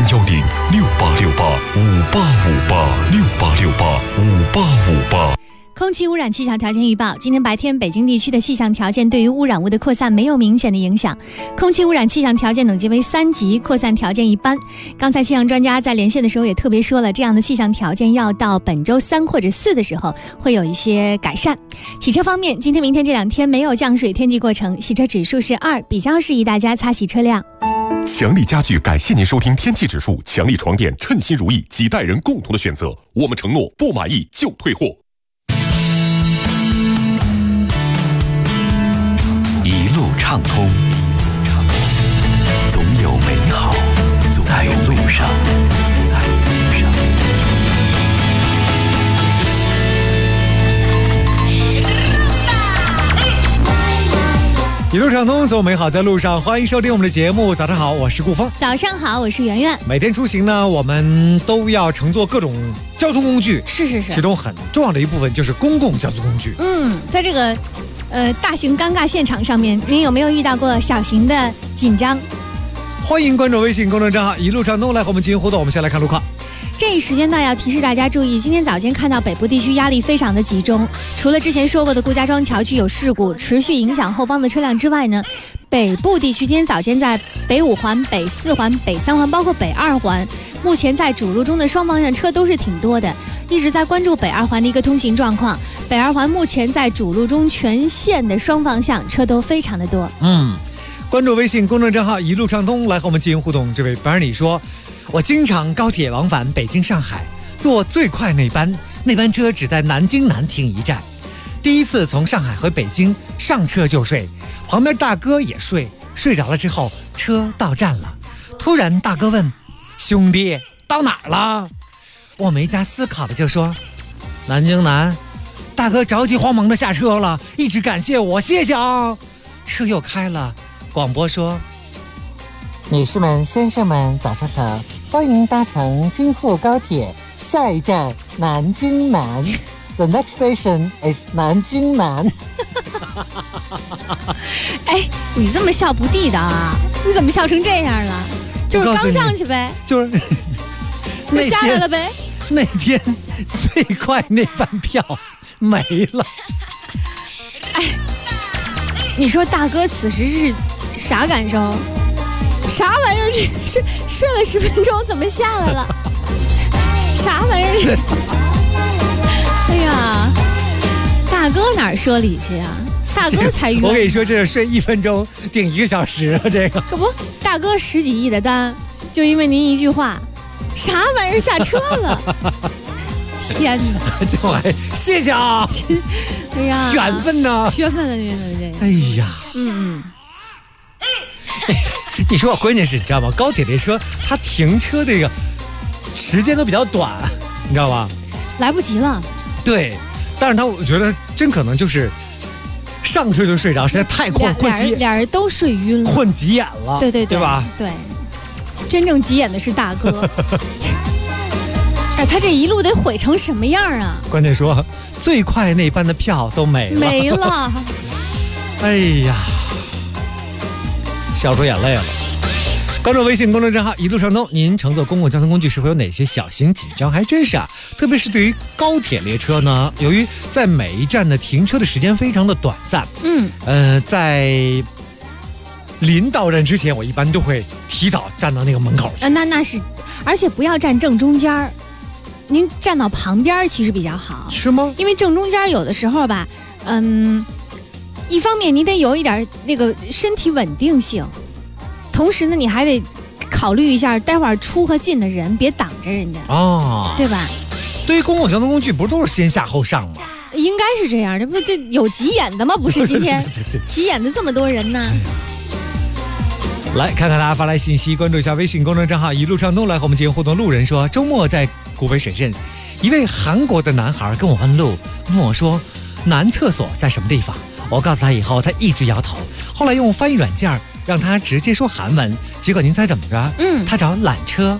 ，010-6868-5858，6868-5858。 空气污染气象条件预报，今天白天北京地区的气象条件对于污染物的扩散没有明显的影响，空气污染气象条件等级为3级，扩散条件一般。刚才气象专家在连线的时候也特别说了，这样的气象条件要到本周3或者4的时候会有一些改善。洗车方面，今天明天这2天没有降水天气过程，洗车指数是2，比较适宜大家擦洗车辆。 强力家具感谢您收听天气指数，强力床垫称心如意，几代人共同的选择，我们承诺不满意就退货。 一路畅通，总有美好在路上。 一路畅通，走美好在路上。欢迎收听我们的节目。早上好，我是顾峰。 早上好，我是圆圆。 每天出行呢，我们都要乘坐各种交通工具， 是， 其中很重要的一部分就是公共交通工具。 在这个大型尴尬现场上面，您有没有遇到过小型的紧张？ 欢迎关注微信公众账号一路畅通来和我们进行互动。我们先来看路况。 这一时间段要提示大家注意，今天早间看到北部地区压力非常的集中，除了之前说过的顾家庄桥区有事故持续影响后方的车辆之外呢，北部地区今天早间在北5环、北4环、北3环，包括北2环，目前在主路中的双方向车都是挺多的，一直在关注北2环的一个通行状况。北2环目前在主路中全线的双方向车都非常的多。 关注微信公众账号一路畅通来和我们进行互动。这位Barney说，我经常高铁往返北京上海，坐最快那班车只在南京南停一站。第一次从上海回北京，上车就睡，旁边大哥也睡着了之后，车到站了，突然大哥问，兄弟到哪儿了？我没加思考的就说，南京南。大哥着急慌忙的下车了，一直感谢我，谢谢啊。车又开了，广播说， 女士们、先生们，早上好，欢迎搭乘京沪高铁，下一站南京南。The next station is 南京南。 哎，你这么笑不地道啊！你怎么笑成这样了？就是刚上去呗， 就是就下来了呗。 那天最快那班票没了。 哎，你说大哥此时是啥感受？啥玩意儿？这睡了10分钟，怎么下来了？啥玩意儿？这哎呀，大哥哪说理去啊？大哥才冤！ 我跟你说，这是睡1分钟顶1个小时啊！这个可不，大哥10几亿的单，就因为您一句话，啥玩意儿下车了？天哪！ 这还谢谢啊！ 哎呀， 缘分呐， 缘分了，缘分了！ 哎呀，你说关键是你知道吗？高铁这车它停车这个时间都比较短，你知道吧？ 来不及了。 对，但是我觉得真可能就是上车就睡着，实在太困急， 俩人都睡晕了， 困急眼了。 对对吧？ 对，真正急眼的是大哥。哎，他这一路得毁成什么样啊？ 关键说最快那班的票都没了。哎呀，笑出眼泪了。关注微信公众账号一路畅通，您乘坐公共交通工具是会有哪些小型紧张？还真是啊，特别是对于高铁列车呢，由于在每一站的停车的时间非常的短暂，在临到站之前，我一般都会提早站到那个门口去。 那是，而且不要站正中间，您站到旁边其实比较好。 是吗？ 因为正中间有的时候吧，一方面你得有一点那个身体稳定性。同时呢，你还得考虑一下待会儿出和进的人，别挡着人家对吧？ 对于公共交通工具，不是都是先下后上吗？ 应该是这样的，不这有急眼的吗？不是今天急眼的这么多人呢。 来看看大家发来信息，关注一下微信公众账号一路畅通，来和我们进行互动。路人说，周末在古北水镇，一位韩国的男孩跟我问路，问我说男厕所在什么地方？我告诉他以后，他一直摇头。后来用翻译软件让他直接说韩文，结果您猜怎么着？他找缆车，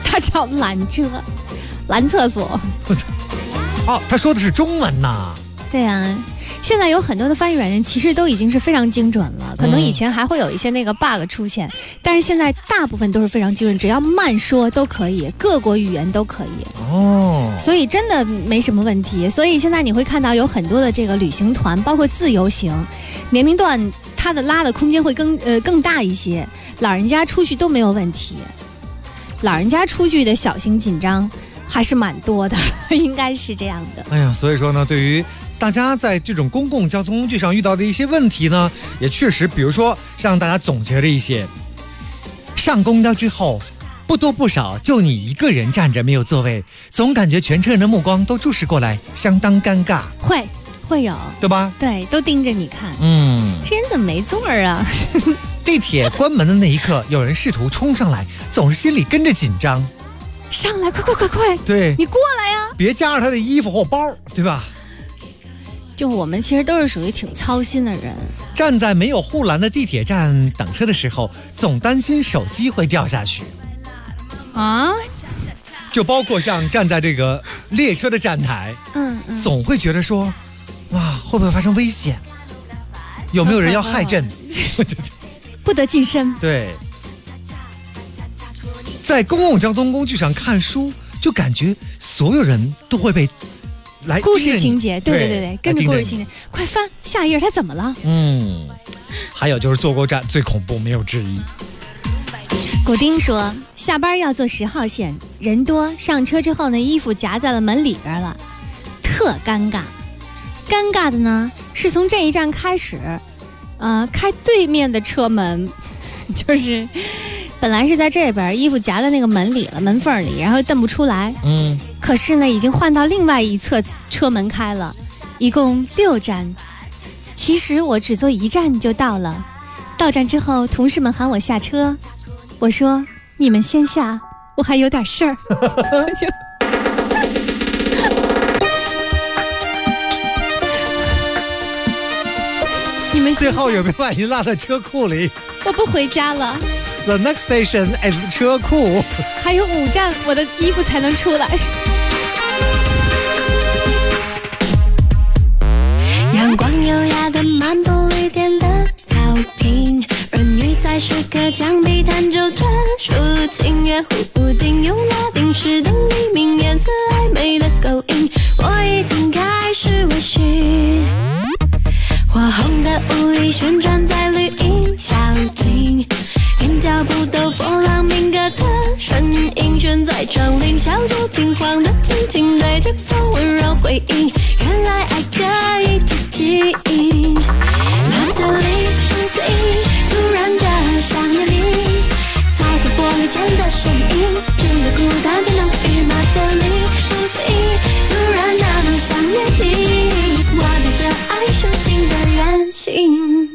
拦厕所。哦，他说的是中文呐。 对啊，现在有很多的翻译软件其实都已经是非常精准了，可能以前还会有一些那个 bug 出现，但是现在大部分都是非常精准，只要慢说都可以，各国语言都可以。所以真的没什么问题。所以现在你会看到有很多的这个旅行团，包括自由行，年龄段它的拉的空间会更大一些，老人家出去都没有问题。老人家出去的小型紧张还是蛮多的，应该是这样的。 哎呀，所以说呢，对于大家在这种公共交通工具上遇到的一些问题呢，也确实，比如说像大家总结了一些，上公交之后不多不少就你一个人站着没有座位，总感觉全车人的目光都注视过来，相当尴尬。 会有， 对吧？ 对，都盯着你看。这人怎么没座啊？ 地铁关门的那一刻，有人试图冲上来，总是心里跟着紧张。 上来，快！ 对， 你过来呀！ 别夹着他的衣服或包，对吧？ 就我们其实都是属于挺操心的人。 站在没有护栏的地铁站等车的时候，总担心手机会掉下去。 啊？ 就包括像站在这个列车的站台，总会觉得说，哇，会不会发生危险？有没有人要害朕？ 不得近身。 对，在公共交通工具上看书，就感觉所有人都会被来故事情节，对，跟着故事情节，快翻下一页，他怎么了？ 还有就是坐过站最恐怖，没有之一。 古丁说，下班要坐10号线，人多，上车之后呢，衣服夹在了门里边了，特尴尬。尴尬的呢，是从这一站开始，开对面的车门，就是本来是在这边，衣服夹在那个门里了，门缝里，然后蹬不出来。可是呢，已经换到另外一侧车门开了，一共6站。其实我只坐1站就到了。到站之后，同事们喊我下车，我说你们先下，我还有点事儿。你们最后有没有把你落在车库里？ 我不回家了。 The next station is 车库。 还有5站，我的衣服才能出来。 阳光优雅地漫步绿田的草坪，人鱼在石刻墙壁弹奏着抒情乐，胡定用拉丁诗的黎明，颜色暧昧的勾引，我已经开始微醺。火红的舞衣旋转在绿荫小径，连脚步都波浪鸣歌的身影，悬在窗棂，小酒瓶晃得轻轻，对着风温柔回应，原来爱可以记忆。马德里不思议，突然的想念你，踩过玻璃前的身影，只有孤单的能与马德里不思议，突然那么想念你，我带着爱抒情的远行。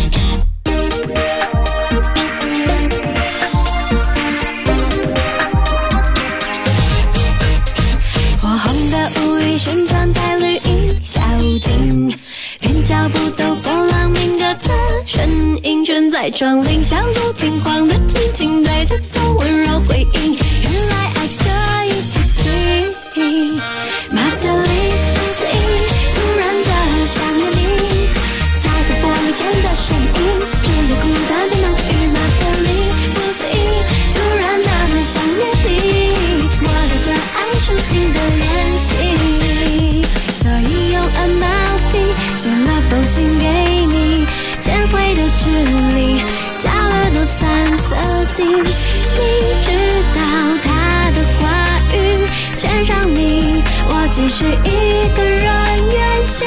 火红的舞衣旋转在绿荫小径，连脚步都波浪鸣歌的身影，悬在窗棂，小酒瓶晃得轻轻，对着风温柔回应，原来爱可以记忆。马德里不思议，突然的想念你，踩过玻璃前的身影，只有孤单的能与马德里不思议，突然那么想念你，我带着爱抒情的远行，所以用MLP写了封信给你，铅绘的支离，加了多3色金，你知道他的话语，签上你，我继续一个人远行。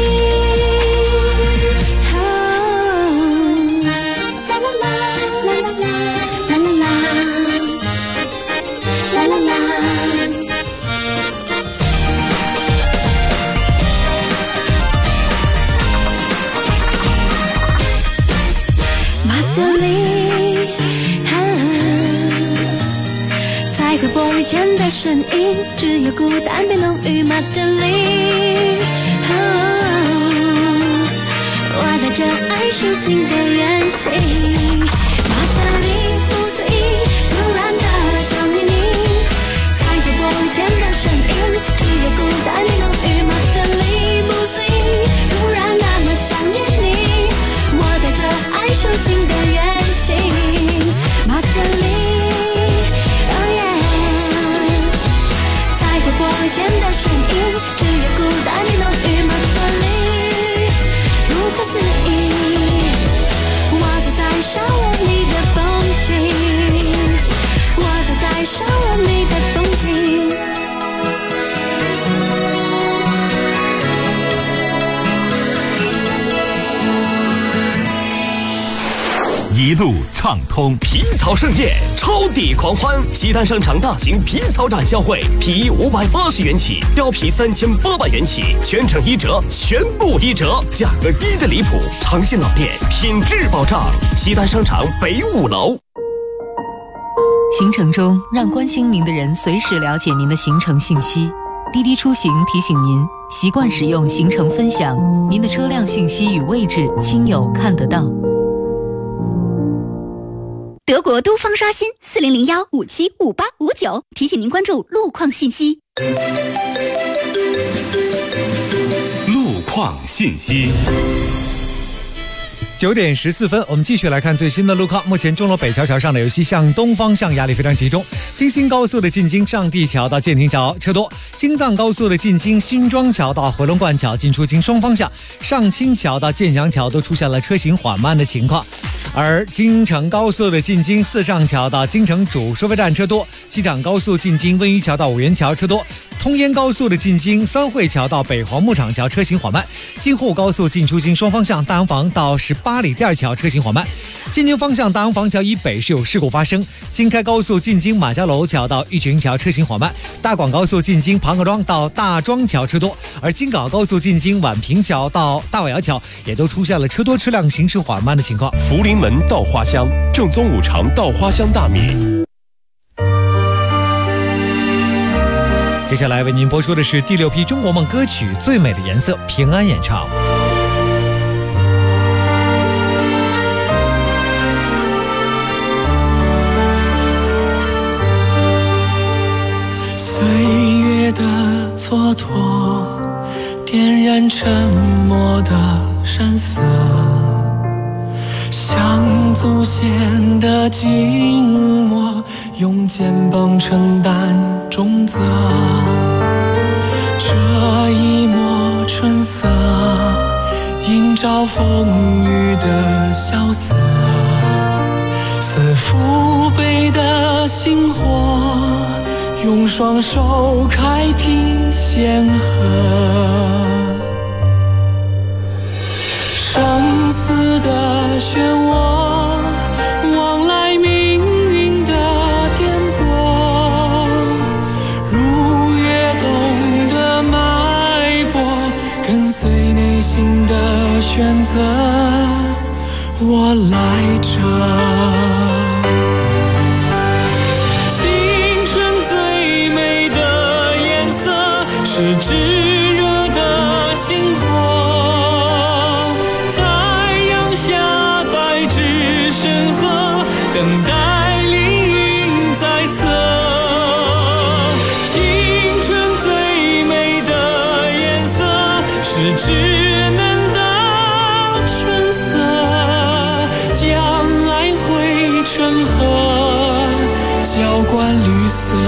啦啦啦啦啦啦啦啦啦啦。马德里，踩过玻璃前的身影，只有孤单被浓郁。马德里，我带着爱抒情的远行。马德里不思议，突然的想念你，踩过玻璃前的身影，只有孤单被浓郁。马德里不思议，突然那么想念你，我带着爱抒情的远行。马德里，踩过玻璃前的身影，只有孤单的浓郁。马德里，不可思议，我都在上了你的风景，我都在上了你的风景。 一路畅通， 皮草盛宴，超抵狂欢！西单商场大型皮草展销会，皮衣580元起，貂皮3800元起，全程1折，全部1折，价格低的离谱，诚信老店，品质保障。西单商场北5楼。 行程中，让关心您的人随时了解您的行程信息。滴滴出行提醒您， 习惯使用行程分享，您的车辆信息与位置亲友看得到。 德国都方刷新4001575859，提醒您关注路况信息。 路况信息。 9点14分，我们继续来看最新的路况。目前钟楼北桥桥上的由西向东方向压力非常集中，京新高速的进京上地桥到建亭桥车多，京藏高速的进京新庄桥到回龙观桥进出京双方向，上清桥到建祥桥都出现了车行缓慢的情况。而京承高速的进京四上桥到京承主收费站车多，机场高速进京温榆桥到五元桥车多，通燕高速的进京三汇桥到北黄牧场桥车行缓慢，京沪高速进出京双方向大洋房到18里店桥车行缓慢，进京方向大洋房桥以北是有事故发生，京开高速进京马家楼桥到玉群桥车行缓慢，大广高速进京庞各庄到大庄桥车多，而京港高速进京宛平桥到大瓦窑桥也都出现了车多车辆行驶缓慢的情况。 福临门稻花香，正宗五常稻花香大米。 接下来为您播出的是第6批中国梦歌曲《最美的颜色》，平安演唱。 岁月的蹉跎，点燃沉默的山色，像祖先的静默，用肩膀承担重责。这一抹春色，映照风雨的萧瑟，似父辈的星火，用双手开辟先河。生死的漩涡，往来命运的颠簸，如跃动的脉搏，跟随内心的选择，我来这。是炙热的星火，太阳下白纸深河，等待凌云在色。青春最美的颜色，是稚嫩的春色，将爱汇成河，浇灌绿色。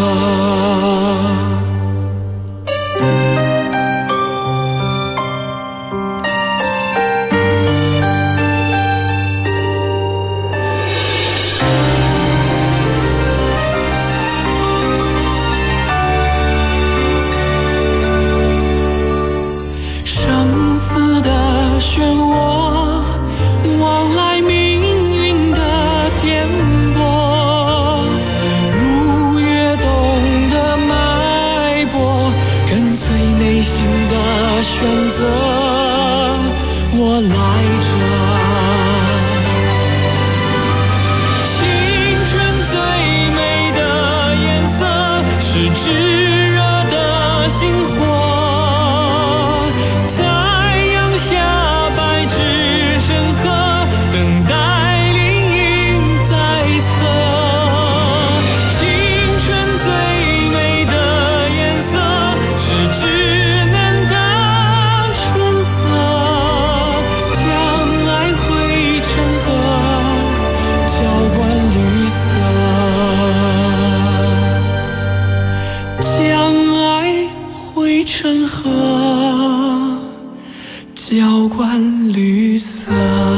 浇灌绿色。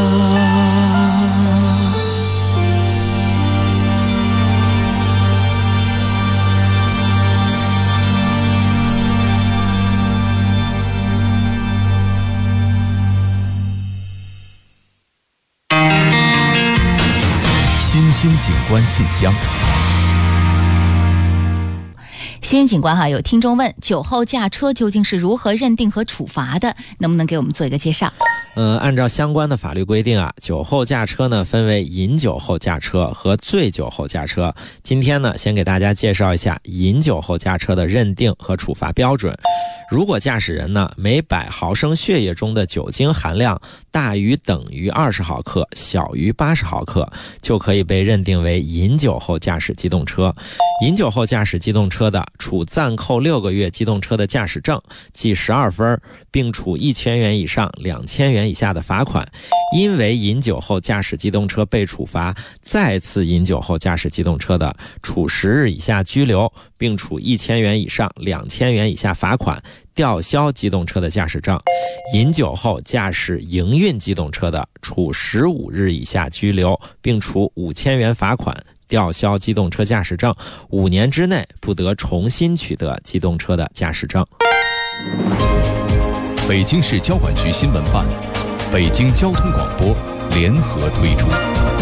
新兴景观信箱。 新兴景观哈，有听众问：酒后驾车究竟是如何认定和处罚的？能不能给我们做一个介绍？ 按照相关的法律规定啊，酒后驾车呢分为饮酒后驾车和醉酒后驾车。今天呢，先给大家介绍一下饮酒后驾车的认定和处罚标准。如果驾驶人呢每100毫升血液中的酒精含量大于等于20毫克，小于80毫克，就可以被认定为饮酒后驾驶机动车。饮酒后驾驶机动车的，处暂扣6个月机动车的驾驶证，记12分，并处1000元以上2000元以下的罚款。因为饮酒后驾驶机动车被处罚再次饮酒后驾驶机动车的，处10日以下拘留，并处1000元以上2000元以下罚款，吊销机动车的驾驶证。饮酒后驾驶营运机动车的，处15日以下拘留，并处5000元罚款，吊销机动车驾驶证，5年之内不得重新取得机动车的驾驶证。 北京市交管局新闻办、北京交通广播联合推出。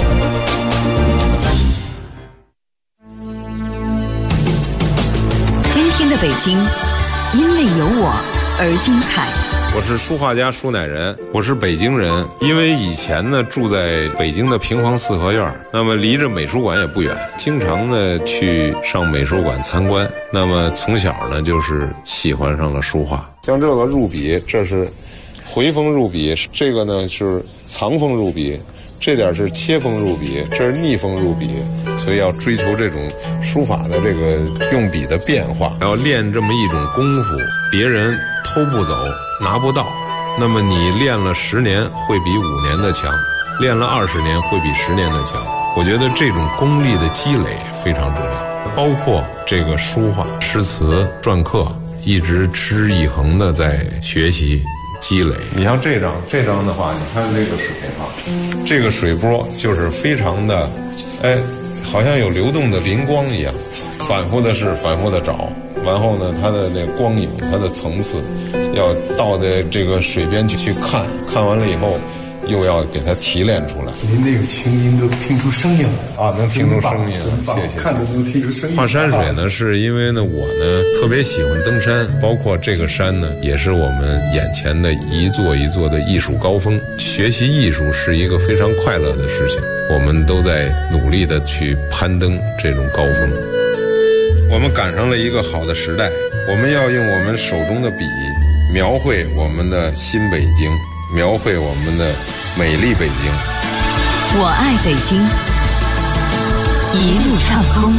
今天的北京，因为有我而精彩。 我是书画家舒乃仁，我是北京人。因为以前呢住在北京的平房四合院，那么离着美术馆也不远，经常呢去上美术馆参观。那么从小呢就是喜欢上了书画。像这个入笔，这是回锋入笔，这个呢是藏锋入笔，这点是切锋入笔，这是逆锋入笔。所以要追求这种书法的这个用笔的变化，要练这么一种功夫，别人偷不走，拿不到。那么你练了10年会比5年的强，练了20年会比10年的强。我觉得这种功力的积累非常重要，包括这个书画、诗词、篆刻，一直持之以恒的在学习积累。你像这张的话，你看这个水啊，这个水波就是非常的，好像有流动的灵光一样，反复的试，反复的找，然后呢，它的那光影，它的层次，要到的这个水边去看，看完了以后，又要给它提炼出来。 您这个清音都听出声音来啊， 能听出声音了，谢谢。 看着能听出声音。 画山水呢，是因为呢，我呢特别喜欢登山，包括这个山呢，也是我们眼前的一座一座的艺术高峰。学习艺术是一个非常快乐的事情，我们都在努力的去攀登这种高峰。我们赶上了一个好的时代，我们要用我们手中的笔，描绘我们的新北京，描绘我们的美丽北京。 我爱北京，一路畅通。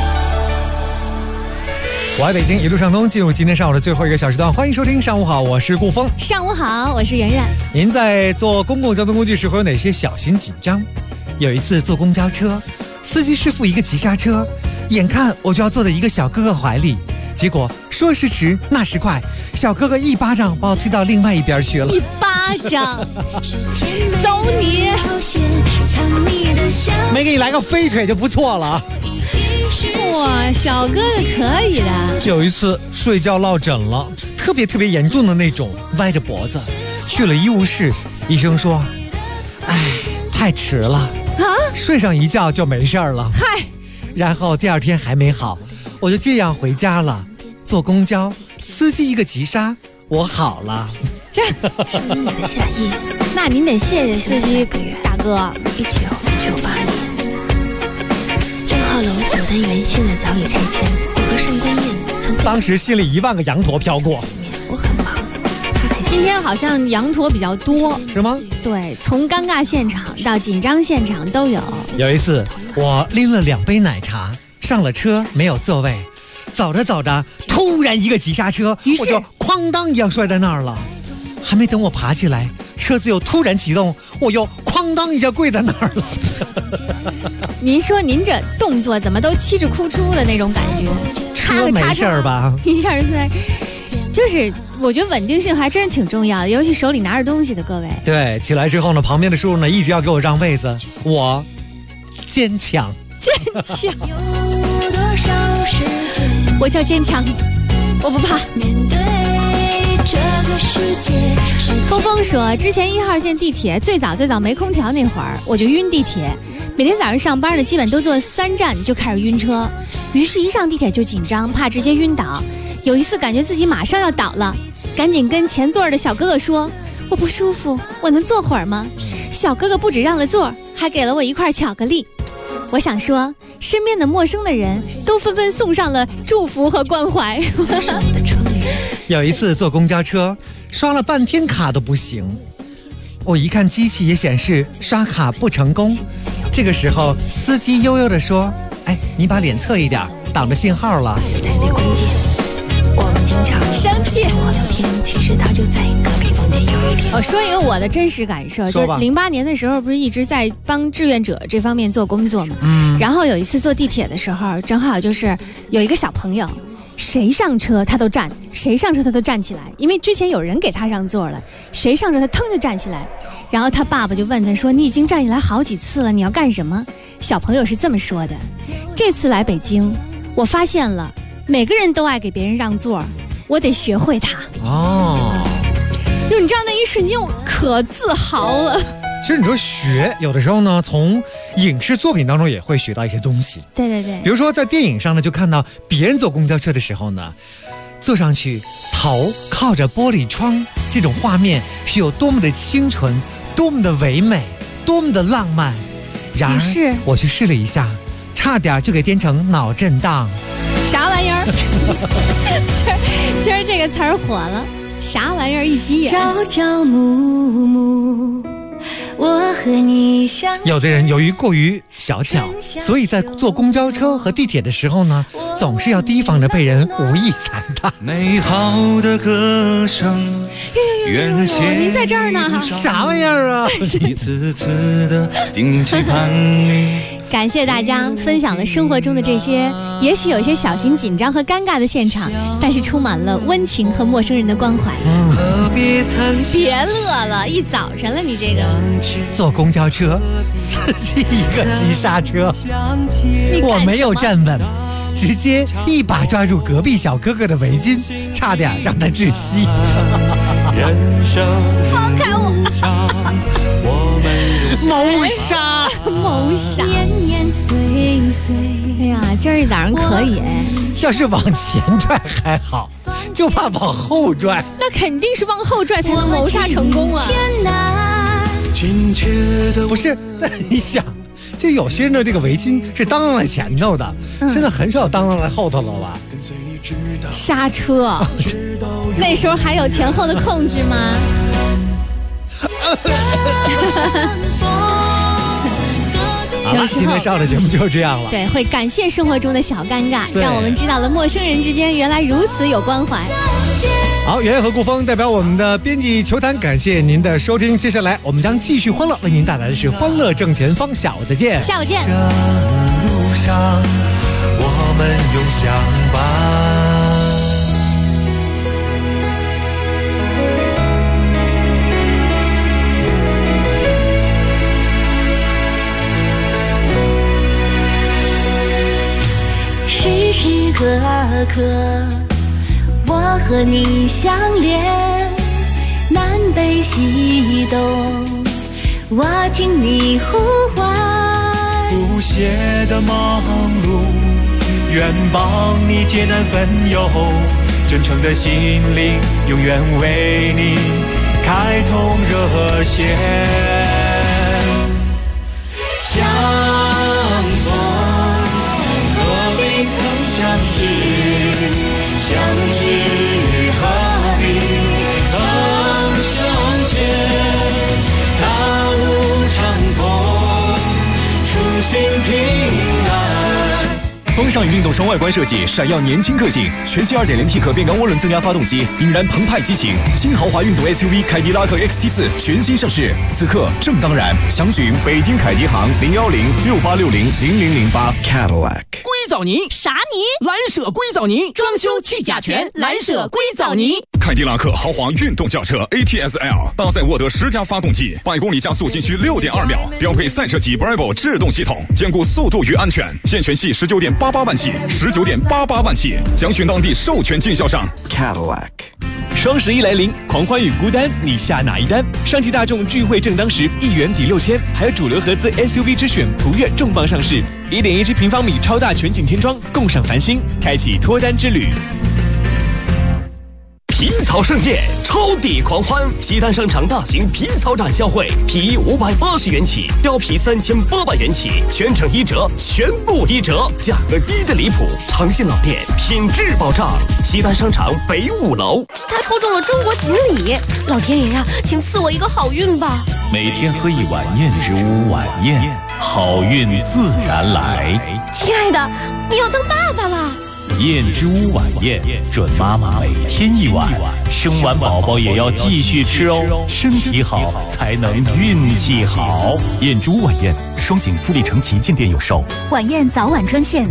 我爱北京，一路畅通。进入今天上午的最后一个小时段，欢迎收听上午好，我是顾峰。 上午好，我是圆圆。 您在坐公共交通工具时会有哪些小心紧张？有一次坐公交车，司机师傅一个急刹车，眼看我就要坐在一个小哥哥怀里，结果说时迟那时快，小哥哥一巴掌把我推到另外一边去了。 一巴掌，走你！ 没给你来个飞腿就不错了。 哇，小哥哥可以的。 有一次睡觉落枕了，特别严重的那种，歪着脖子去了医务室，医生说，太迟了啊，睡上一觉就没事了。 嗨， 然后第2天还没好，我就这样回家了。坐公交，司机一个急刹，我好了。 那您得谢谢司机大哥。 1998年，6号楼9单元现在早已拆迁。我和上官燕曾当时心里1万个羊驼飘过。 我很忙， 今天好像羊驼比较多， 是吗？ 对，从尴尬现场到紧张现场都有。 有一次，我拎了2杯奶茶上了车，没有座位，走着走着，突然一个急刹车，我就哐当一样摔在那儿了。还没等我爬起来，车子又突然启动，我又哐当一下跪在那儿了。 您说您这动作怎么都气质哭出的那种感觉？ 车没事儿吧？ 一下就是我觉得稳定性还真是挺重要的，尤其手里拿着东西的各位。 对，起来之后呢，旁边的叔叔呢一直要给我让位子，我坚强。 我叫坚强，我不怕。峰峰说，之前1号线地铁最早没空调那会儿，我就晕地铁。每天早上上班呢，基本都坐3站就开始晕车，于是一上地铁就紧张，怕直接晕倒。有一次感觉自己马上要倒了，赶紧跟前座的小哥哥说， 我不舒服，我能坐会儿吗？小哥哥不止让了座，还给了我一块巧克力。我想说，身边的陌生的人都纷纷送上了祝福和关怀。 有一次坐公交车，刷了半天卡都不行，我一看机器也显示刷卡不成功。这个时候司机悠悠地说：哎，你把脸侧一点，挡着信号了。 才最关键，我们经常生气聊天，其实他就在隔壁房间。有一天我说一个我的真实感受，就是08年的时候不是一直在帮志愿者这方面做工作嘛，然后有一次坐地铁的时候，正好就是有一个小朋友，谁上车他都站，谁上车他都站起来，因为之前有人给他让座了，谁上车他腾就站起来，然后他爸爸就问他说：你已经站起来好几次了，你要干什么？小朋友是这么说的：这次来北京，我发现了每个人都爱给别人让座，我得学会它。就你知道那一瞬间我可自豪了。 其实你说学，有的时候呢，从影视作品当中也会学到一些东西。 对对对， 比如说在电影上呢，就看到别人坐公交车的时候呢，坐上去头靠着玻璃窗，这种画面是有多么的清纯，多么的唯美，多么的浪漫。然而我去试了一下，差点就给颠成脑震荡。 啥玩意儿？今儿这个词儿火了，啥玩意儿一急眼。 朝朝暮暮，我和你相。 有的人由于过于小巧，所以在坐公交车和地铁的时候呢，总是要提防着被人无意踩踏。 美好的歌声， 您在这儿呢？ 啥玩意儿啊？ 一次次的叮咛期盼你。 感谢大家分享了生活中的这些，也许有些小心紧张和尴尬的现场，但是充满了温情和陌生人的关怀。别乐了，一早晨了，你这个坐公交车，司机一个急刹车，我没有站稳，直接一把抓住隔壁小哥哥的围巾，差点让他窒息。 放开我！ 谋杀， 谋杀！哎呀，今儿一早上可以哎。 要是往前拽还好，就怕往后拽。 那肯定是往后拽才能谋杀成功啊！ 不是，但是你想，就有些人的这个围巾是当在前头的，现在很少当在后头了吧？ 刹车，那时候还有前后的控制吗？ 好了，今天上的节目就是这样了。 对，会感谢生活中的小尴尬，让我们知道了陌生人之间原来如此有关怀。 好，圆圆和顾峰代表我们的编辑球坛，感谢您的收听。接下来我们将继续欢乐，为您带来的是欢乐正前方。下午再见。 下午见。 路上，我们永相伴。 时时刻刻，我和你相连，南北西东，我听你呼唤。 不懈的忙碌，愿帮你解难分忧，真诚的心灵，永远为你开通热线。相逢。曾相识，相知何必曾相见？大路畅通，初心平安。 风尚与运动双外观设计，闪耀年轻个性。全新 2.0T 可变缸涡轮增压发动机，引燃澎湃激情。新豪华运动 SUV 凯迪拉克 XT4 全新上市，此刻正当然。详询北京凯迪行01068600008 Cadillac。 硅藻泥啥泥？ 蓝舍硅藻泥，装修去甲醛，蓝舍硅藻泥。 凯迪拉克豪华运动轿车 ATS-L 搭载沃德10加发动机，100公里加速仅需6.2秒，标配赛车级 Bravo 制动系统，兼顾速度与安全。现权系19.88万起，19.88万起，将选当地授权经销商 Cadillac。 双11来临，狂欢与孤单，你下哪一单？上汽大众聚会正当时，1元抵6000，还有主流合资 SUV 之选途岳重磅上市，1.17平方米超大全景天窗，共赏繁星，开启脱单之旅。 皮草盛宴，超抵狂欢！西单商场大型皮草展销会，皮衣580元起，貂皮3800元起，全程1折，全部1折，价格低的离谱。诚信老店，品质保障。西单商场北5楼。 他抽中了中国锦鲤，老天爷呀，请赐我一个好运吧！ 每天喝一碗燕之屋晚宴，好运自然来。 亲爱的，你要当爸爸了。 燕之屋晚宴，准妈妈每天1碗，生完宝宝也要继续吃哦，身体好才能运气好。 燕之屋晚宴，双井富力城旗舰店有售。 晚宴早晚专线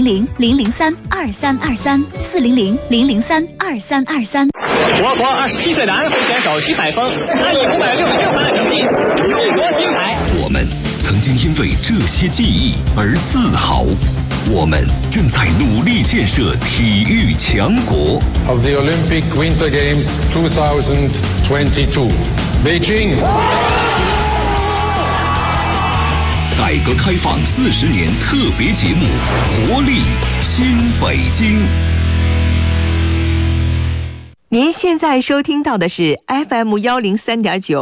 400-003-2323，400-003-2323。 我国27岁男会选手徐海峰，他以566分的成绩勇夺金牌。 我们曾经因为这些记忆而自豪。我们正在努力建设体育强国。 Of the Olympic Winter Games 2022, Beijing。 改革开放40年特别节目《活力新北京》。 您现在收听到的是 FM103.9